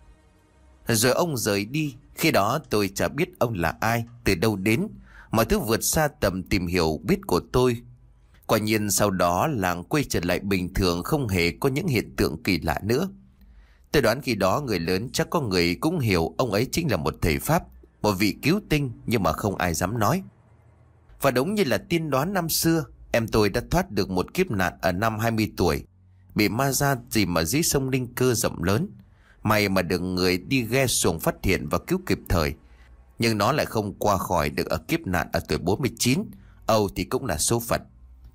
Rồi ông rời đi. Khi đó tôi chả biết ông là ai, từ đâu đến. Mọi thứ vượt xa tầm tìm hiểu biết của tôi. Quả nhiên sau đó làng quay trở lại bình thường, không hề có những hiện tượng kỳ lạ nữa. Tôi đoán khi đó người lớn chắc có người cũng hiểu ông ấy chính là một thầy Pháp, một vị cứu tinh, nhưng mà không ai dám nói. Và đúng như là tiên đoán năm xưa, em tôi đã thoát được một kiếp nạn ở năm hai mươi tuổi, bị ma ra gì mà dưới sông Ninh Cơ rộng lớn. May mà được người đi ghe xuồng phát hiện và cứu kịp thời. Nhưng nó lại không qua khỏi được ở kiếp nạn ở tuổi bốn mươi chín. Âu thì cũng là số phận.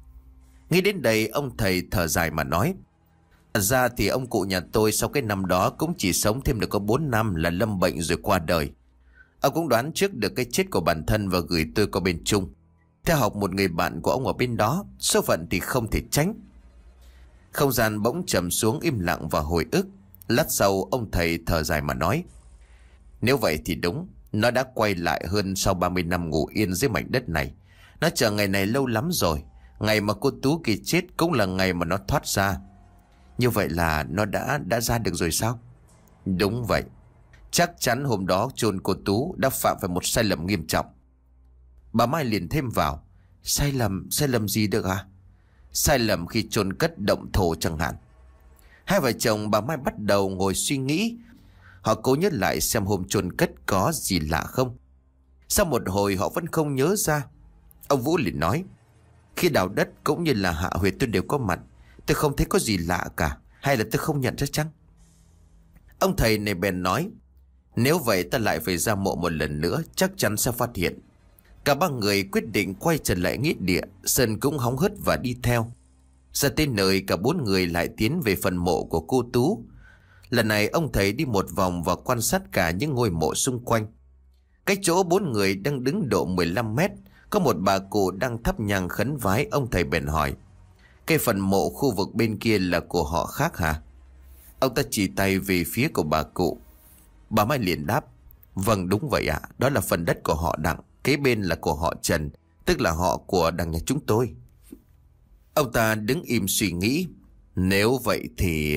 Nghĩ đến đây ông thầy thở dài mà nói: thật ra thì ông cụ nhà tôi sau cái năm đó cũng chỉ sống thêm được có bốn năm là lâm bệnh rồi qua đời. Ông cũng đoán trước được cái chết của bản thân và gửi tôi qua bên Trung. Theo học một người bạn của ông ở bên đó, số phận thì không thể tránh. Không gian bỗng trầm xuống im lặng và hồi ức. Lát sau ông thầy thở dài mà nói: nếu vậy thì đúng, nó đã quay lại hơn sau ba mươi năm ngủ yên dưới mảnh đất này. Nó chờ ngày này lâu lắm rồi. Ngày mà cô Tú kia chết cũng là ngày mà nó thoát ra. Như vậy là nó đã đã ra được rồi sao? Đúng vậy. Chắc chắn hôm đó chôn cô Tú đã phạm phải một sai lầm nghiêm trọng. Bà Mai liền thêm vào: sai lầm, sai lầm gì được à? Sai lầm khi chôn cất động thổ chẳng hạn. Hai vợ chồng bà Mai bắt đầu ngồi suy nghĩ. Họ cố nhớ lại xem hôm chôn cất có gì lạ không. Sau một hồi họ vẫn không nhớ ra. Ông Vũ liền nói: khi đào đất cũng như là hạ huyệt tôi đều có mặt. Tôi không thấy có gì lạ cả. Hay là tôi không nhận ra chăng? Ông thầy này bèn nói: nếu vậy ta lại phải ra mộ một lần nữa, chắc chắn sẽ phát hiện. Cả ba người quyết định quay trở lại nghĩa địa. Sơn cũng hóng hớt và đi theo. Ra tới nơi, cả bốn người lại tiến về phần mộ của cô Tú. Lần này ông thầy đi một vòng và quan sát cả những ngôi mộ xung quanh. Cách chỗ bốn người đang đứng độ mười lăm mét, có một bà cụ đang thắp nhang khấn vái. Ông thầy bèn hỏi: cái phần mộ khu vực bên kia là của họ khác hả? Ông ta chỉ tay về phía của bà cụ. Bà Mai liền đáp: vâng đúng vậy ạ. Đó là phần đất của họ Đặng. Kế bên là của họ Trần. tức là họ của đằng nhà chúng tôi. Ông ta đứng im suy nghĩ. Nếu vậy thì...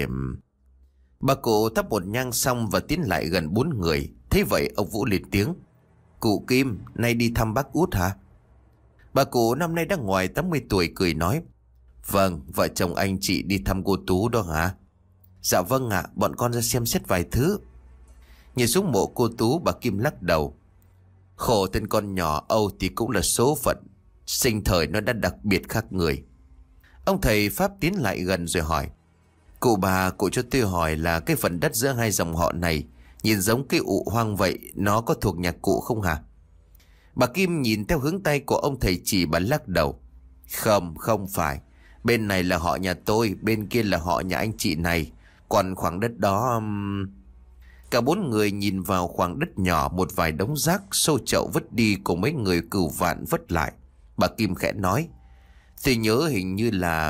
Bà cụ thắp một nhang xong và tiến lại gần bốn người. Thế vậy ông Vũ lên tiếng. Cụ Kim, nay đi thăm bác Út hả? Bà cụ năm nay đã ngoài tám mươi tuổi cười nói. Vâng, vợ chồng anh chị đi thăm cô Tú đó hả? Dạ vâng ạ, bọn con ra xem xét vài thứ. Nhìn xuống mộ cô Tú, bà Kim lắc đầu. Khổ tên con nhỏ Âu thì cũng là số phận. Sinh thời nó đã đặc biệt khác người. Ông thầy Pháp tiến lại gần rồi hỏi. Cụ bà, cụ cho tôi hỏi là cái phần đất giữa hai dòng họ này nhìn giống cái ụ hoang vậy, nó có thuộc nhà cụ không hả? Bà Kim nhìn theo hướng tay của ông thầy chỉ, bà lắc đầu. Không, không phải. Bên này là họ nhà tôi, bên kia là họ nhà anh chị này. Còn khoảng đất đó... Um... Cả bốn người nhìn vào khoảng đất nhỏ, một vài đống rác xô chậu vứt đi của mấy người cừu vạn vứt lại. Bà Kim khẽ nói. Tôi nhớ hình như là...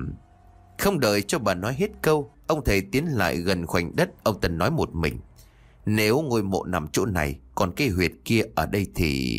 Không đợi cho bà nói hết câu, ông thầy tiến lại gần khoảnh đất. Ông ta nói một mình. Nếu ngôi mộ nằm chỗ này, còn cái huyệt kia ở đây thì...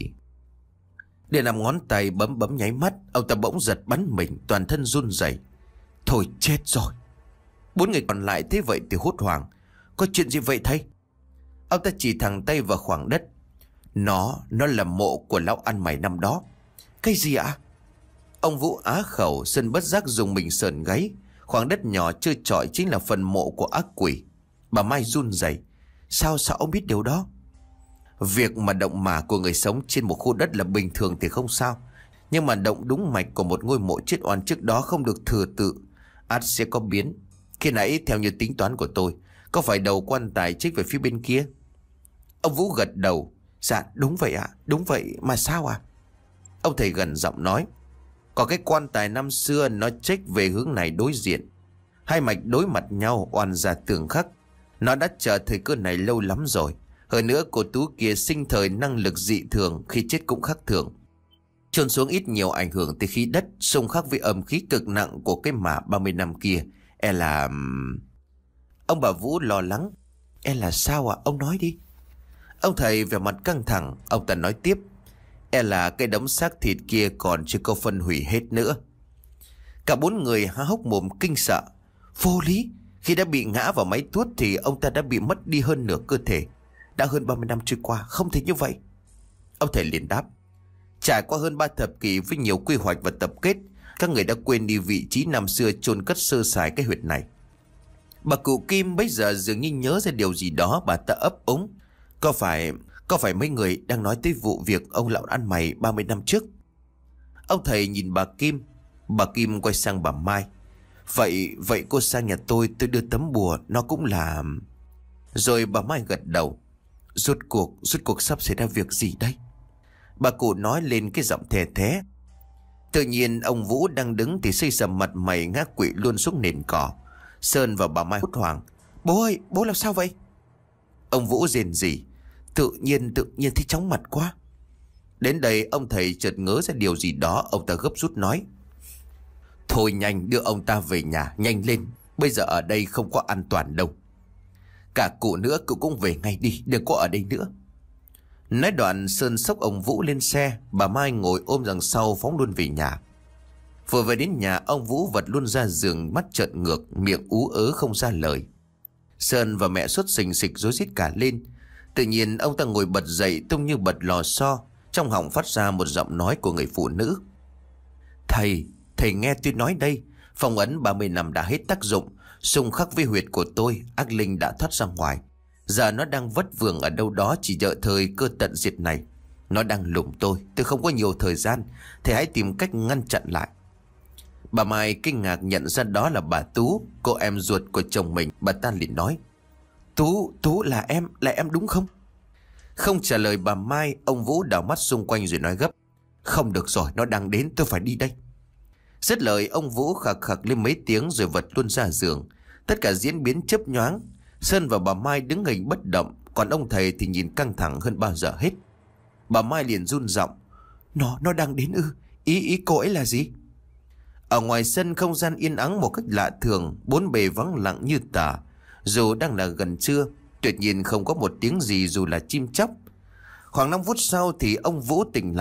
Để nằm ngón tay bấm bấm nháy mắt, ông ta bỗng giật bắn mình, toàn thân run rẩy. Thôi chết rồi. Bốn người còn lại thế vậy thì hốt hoảng. Có chuyện gì vậy thầy? Ông ta chỉ thẳng tay vào khoảng đất. Nó, nó là mộ của lão ăn mày năm đó. Cái gì ạ? Ông Vũ á khẩu, Sơn bất giác dùng mình sờn gáy. Khoảng đất nhỏ trơ trọi chính là phần mộ của ác quỷ. Bà Mai run rẩy. Sao sao ông biết điều đó? Việc mà động mả của người sống trên một khu đất là bình thường thì không sao. Nhưng mà động đúng mạch của một ngôi mộ chết oan trước đó không được thừa tự, ắt sẽ có biến. Khi nãy theo như tính toán của tôi, có phải đầu quan tài trích về phía bên kia? Ông Vũ gật đầu. Dạ đúng vậy ạ, đúng vậy, mà sao à? Ông thầy gần giọng nói. Có cái quan tài năm xưa nó trích về hướng này đối diện. Hai mạch đối mặt nhau, oan gia tường khắc. Nó đã chờ thời cơ này lâu lắm rồi. Hơn nữa cô Tú kia sinh thời năng lực dị thường, khi chết cũng khác thường. Chôn xuống ít nhiều ảnh hưởng tới khí đất, xung khắc với âm khí cực nặng của cái mả ba mươi năm kia. E là... Ông bà Vũ lo lắng. E là sao ạ? À? Ông nói đi. Ông thầy về mặt căng thẳng, ông ta nói tiếp. E là cái đống xác thịt kia còn chưa có phân hủy hết nữa. Cả bốn người há hốc mồm kinh sợ. Vô lý. Khi đã bị ngã vào máy tuốt thì ông ta đã bị mất đi hơn nửa cơ thể. Đã hơn ba mươi năm trôi qua, không thể như vậy. Ông thầy liền đáp. Trải qua hơn ba thập kỷ với nhiều quy hoạch và tập kết, các người đã quên đi vị trí năm xưa chôn cất sơ sài cái huyệt này. Bà cụ Kim bây giờ dường như nhớ ra điều gì đó, bà ta ấp úng. Có phải, có phải mấy người đang nói tới vụ việc ông lão ăn mày ba mươi năm trước? Ông thầy nhìn bà Kim. Bà Kim quay sang bà Mai. Vậy, vậy cô sang nhà tôi, tôi đưa tấm bùa, nó cũng là... Rồi bà Mai gật đầu. Rốt cuộc, rốt cuộc sắp xảy ra việc gì đây? Bà cụ nói lên cái giọng thè thé. Tự nhiên ông Vũ đang đứng thì xây sầm mặt mày ngã quỵ luôn xuống nền cỏ. Sơn và bà Mai hốt hoảng. Bố ơi, bố làm sao vậy? Ông Vũ rền rỉ. Tự nhiên, tự nhiên thấy chóng mặt quá. Đến đây ông thầy chợt ngớ ra điều gì đó. Ông ta gấp rút nói. Thôi nhanh, đưa ông ta về nhà, nhanh lên. Bây giờ ở đây không có an toàn đâu. Cả cụ nữa, cụ cũng về ngay đi, đừng có ở đây nữa. Nói đoạn Sơn xốc ông Vũ lên xe. Bà Mai ngồi ôm đằng sau phóng luôn về nhà. Vừa về đến nhà, ông Vũ vật luôn ra giường, mắt trợn ngược, miệng ú ớ không ra lời. Sơn và mẹ sốt sình sịch rối rít cả lên. Tự nhiên ông ta ngồi bật dậy, tung như bật lò xo. Trong họng phát ra một giọng nói của người phụ nữ. Thầy, thầy nghe tôi nói đây. Phong ấn ba mươi năm đã hết tác dụng. Xung khắc với huyệt của tôi, ác linh đã thoát ra ngoài. Giờ nó đang vất vưởng ở đâu đó, chỉ đợi thời cơ tận diệt này. Nó đang lùng tôi, tôi không có nhiều thời gian. Thầy hãy tìm cách ngăn chặn lại. Bà Mai kinh ngạc nhận ra đó là bà Tú, cô em ruột của chồng mình. Bà ta liền nói. Tú, Tú là em, là em đúng không? Không trả lời bà Mai, ông Vũ đảo mắt xung quanh rồi nói gấp. Không được rồi, nó đang đến, tôi phải đi đây. Dứt lời, ông Vũ khạc khạc lên mấy tiếng rồi vật luôn ra giường. Tất cả diễn biến chớp nhoáng. Sơn và bà Mai đứng hình bất động, còn ông thầy thì nhìn căng thẳng hơn bao giờ hết. Bà Mai liền run giọng. Nó, nó đang đến ư? Ý, ý cô ấy là gì? Ở ngoài sân không gian yên ắng một cách lạ thường, bốn bề vắng lặng như tờ. Dù đang là gần trưa, tuyệt nhiên không có một tiếng gì dù là chim chóc. Khoảng năm phút sau thì ông Vũ tỉnh lại.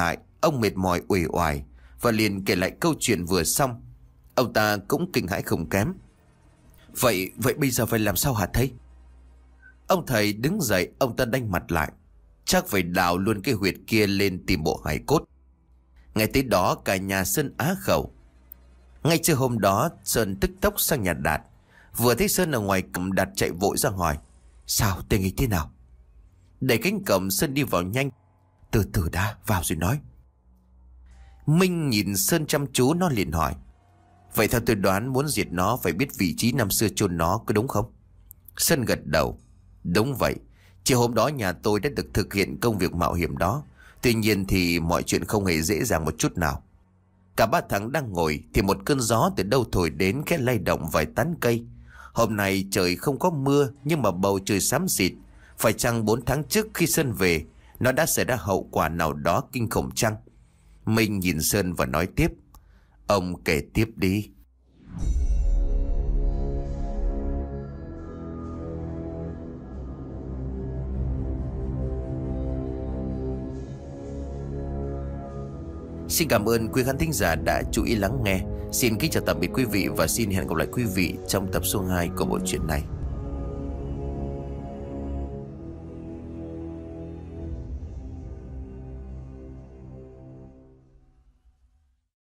ông mệt mỏi uể oải và liền kể lại câu chuyện vừa xong. Ông ta cũng kinh hãi không kém. Vậy, vậy bây giờ phải làm sao hả thầy? Ông thầy đứng dậy, ông ta đanh mặt lại. Chắc phải đào luôn cái huyệt kia lên tìm bộ hài cốt. Ngay tới đó cả nhà Sơn á khẩu. Ngay trưa hôm đó Sơn tức tốc sang nhà Đạt. Vừa thấy Sơn ở ngoài cổng, Đạt chạy vội ra hỏi: Sao, tình hình thế nào? Đẩy cánh cổng, Sơn đi vào nhanh. Từ từ đã, vào rồi nói. Minh nhìn Sơn chăm chú, nó liền hỏi: Vậy theo tôi đoán muốn diệt nó phải biết vị trí năm xưa chôn nó, có đúng không? Sơn gật đầu. Đúng vậy. Chiều hôm đó nhà tôi đã được thực hiện công việc mạo hiểm đó. Tuy nhiên thì mọi chuyện không hề dễ dàng một chút nào. Cả ba thằng đang ngồi thì một cơn gió từ đâu thổi đến, khẽ lay động vài tán cây. Hôm nay trời không có mưa nhưng mà bầu trời xám xịt. Phải chăng bốn tháng trước khi Sơn về, nó đã xảy ra hậu quả nào đó kinh khủng chăng? Minh nhìn Sơn và nói tiếp: Ông kể tiếp đi. Xin cảm ơn quý khán thính giả đã chú ý lắng nghe. Xin kính chào tạm biệt quý vị và xin hẹn gặp lại quý vị trong tập số hai của bộ truyện này.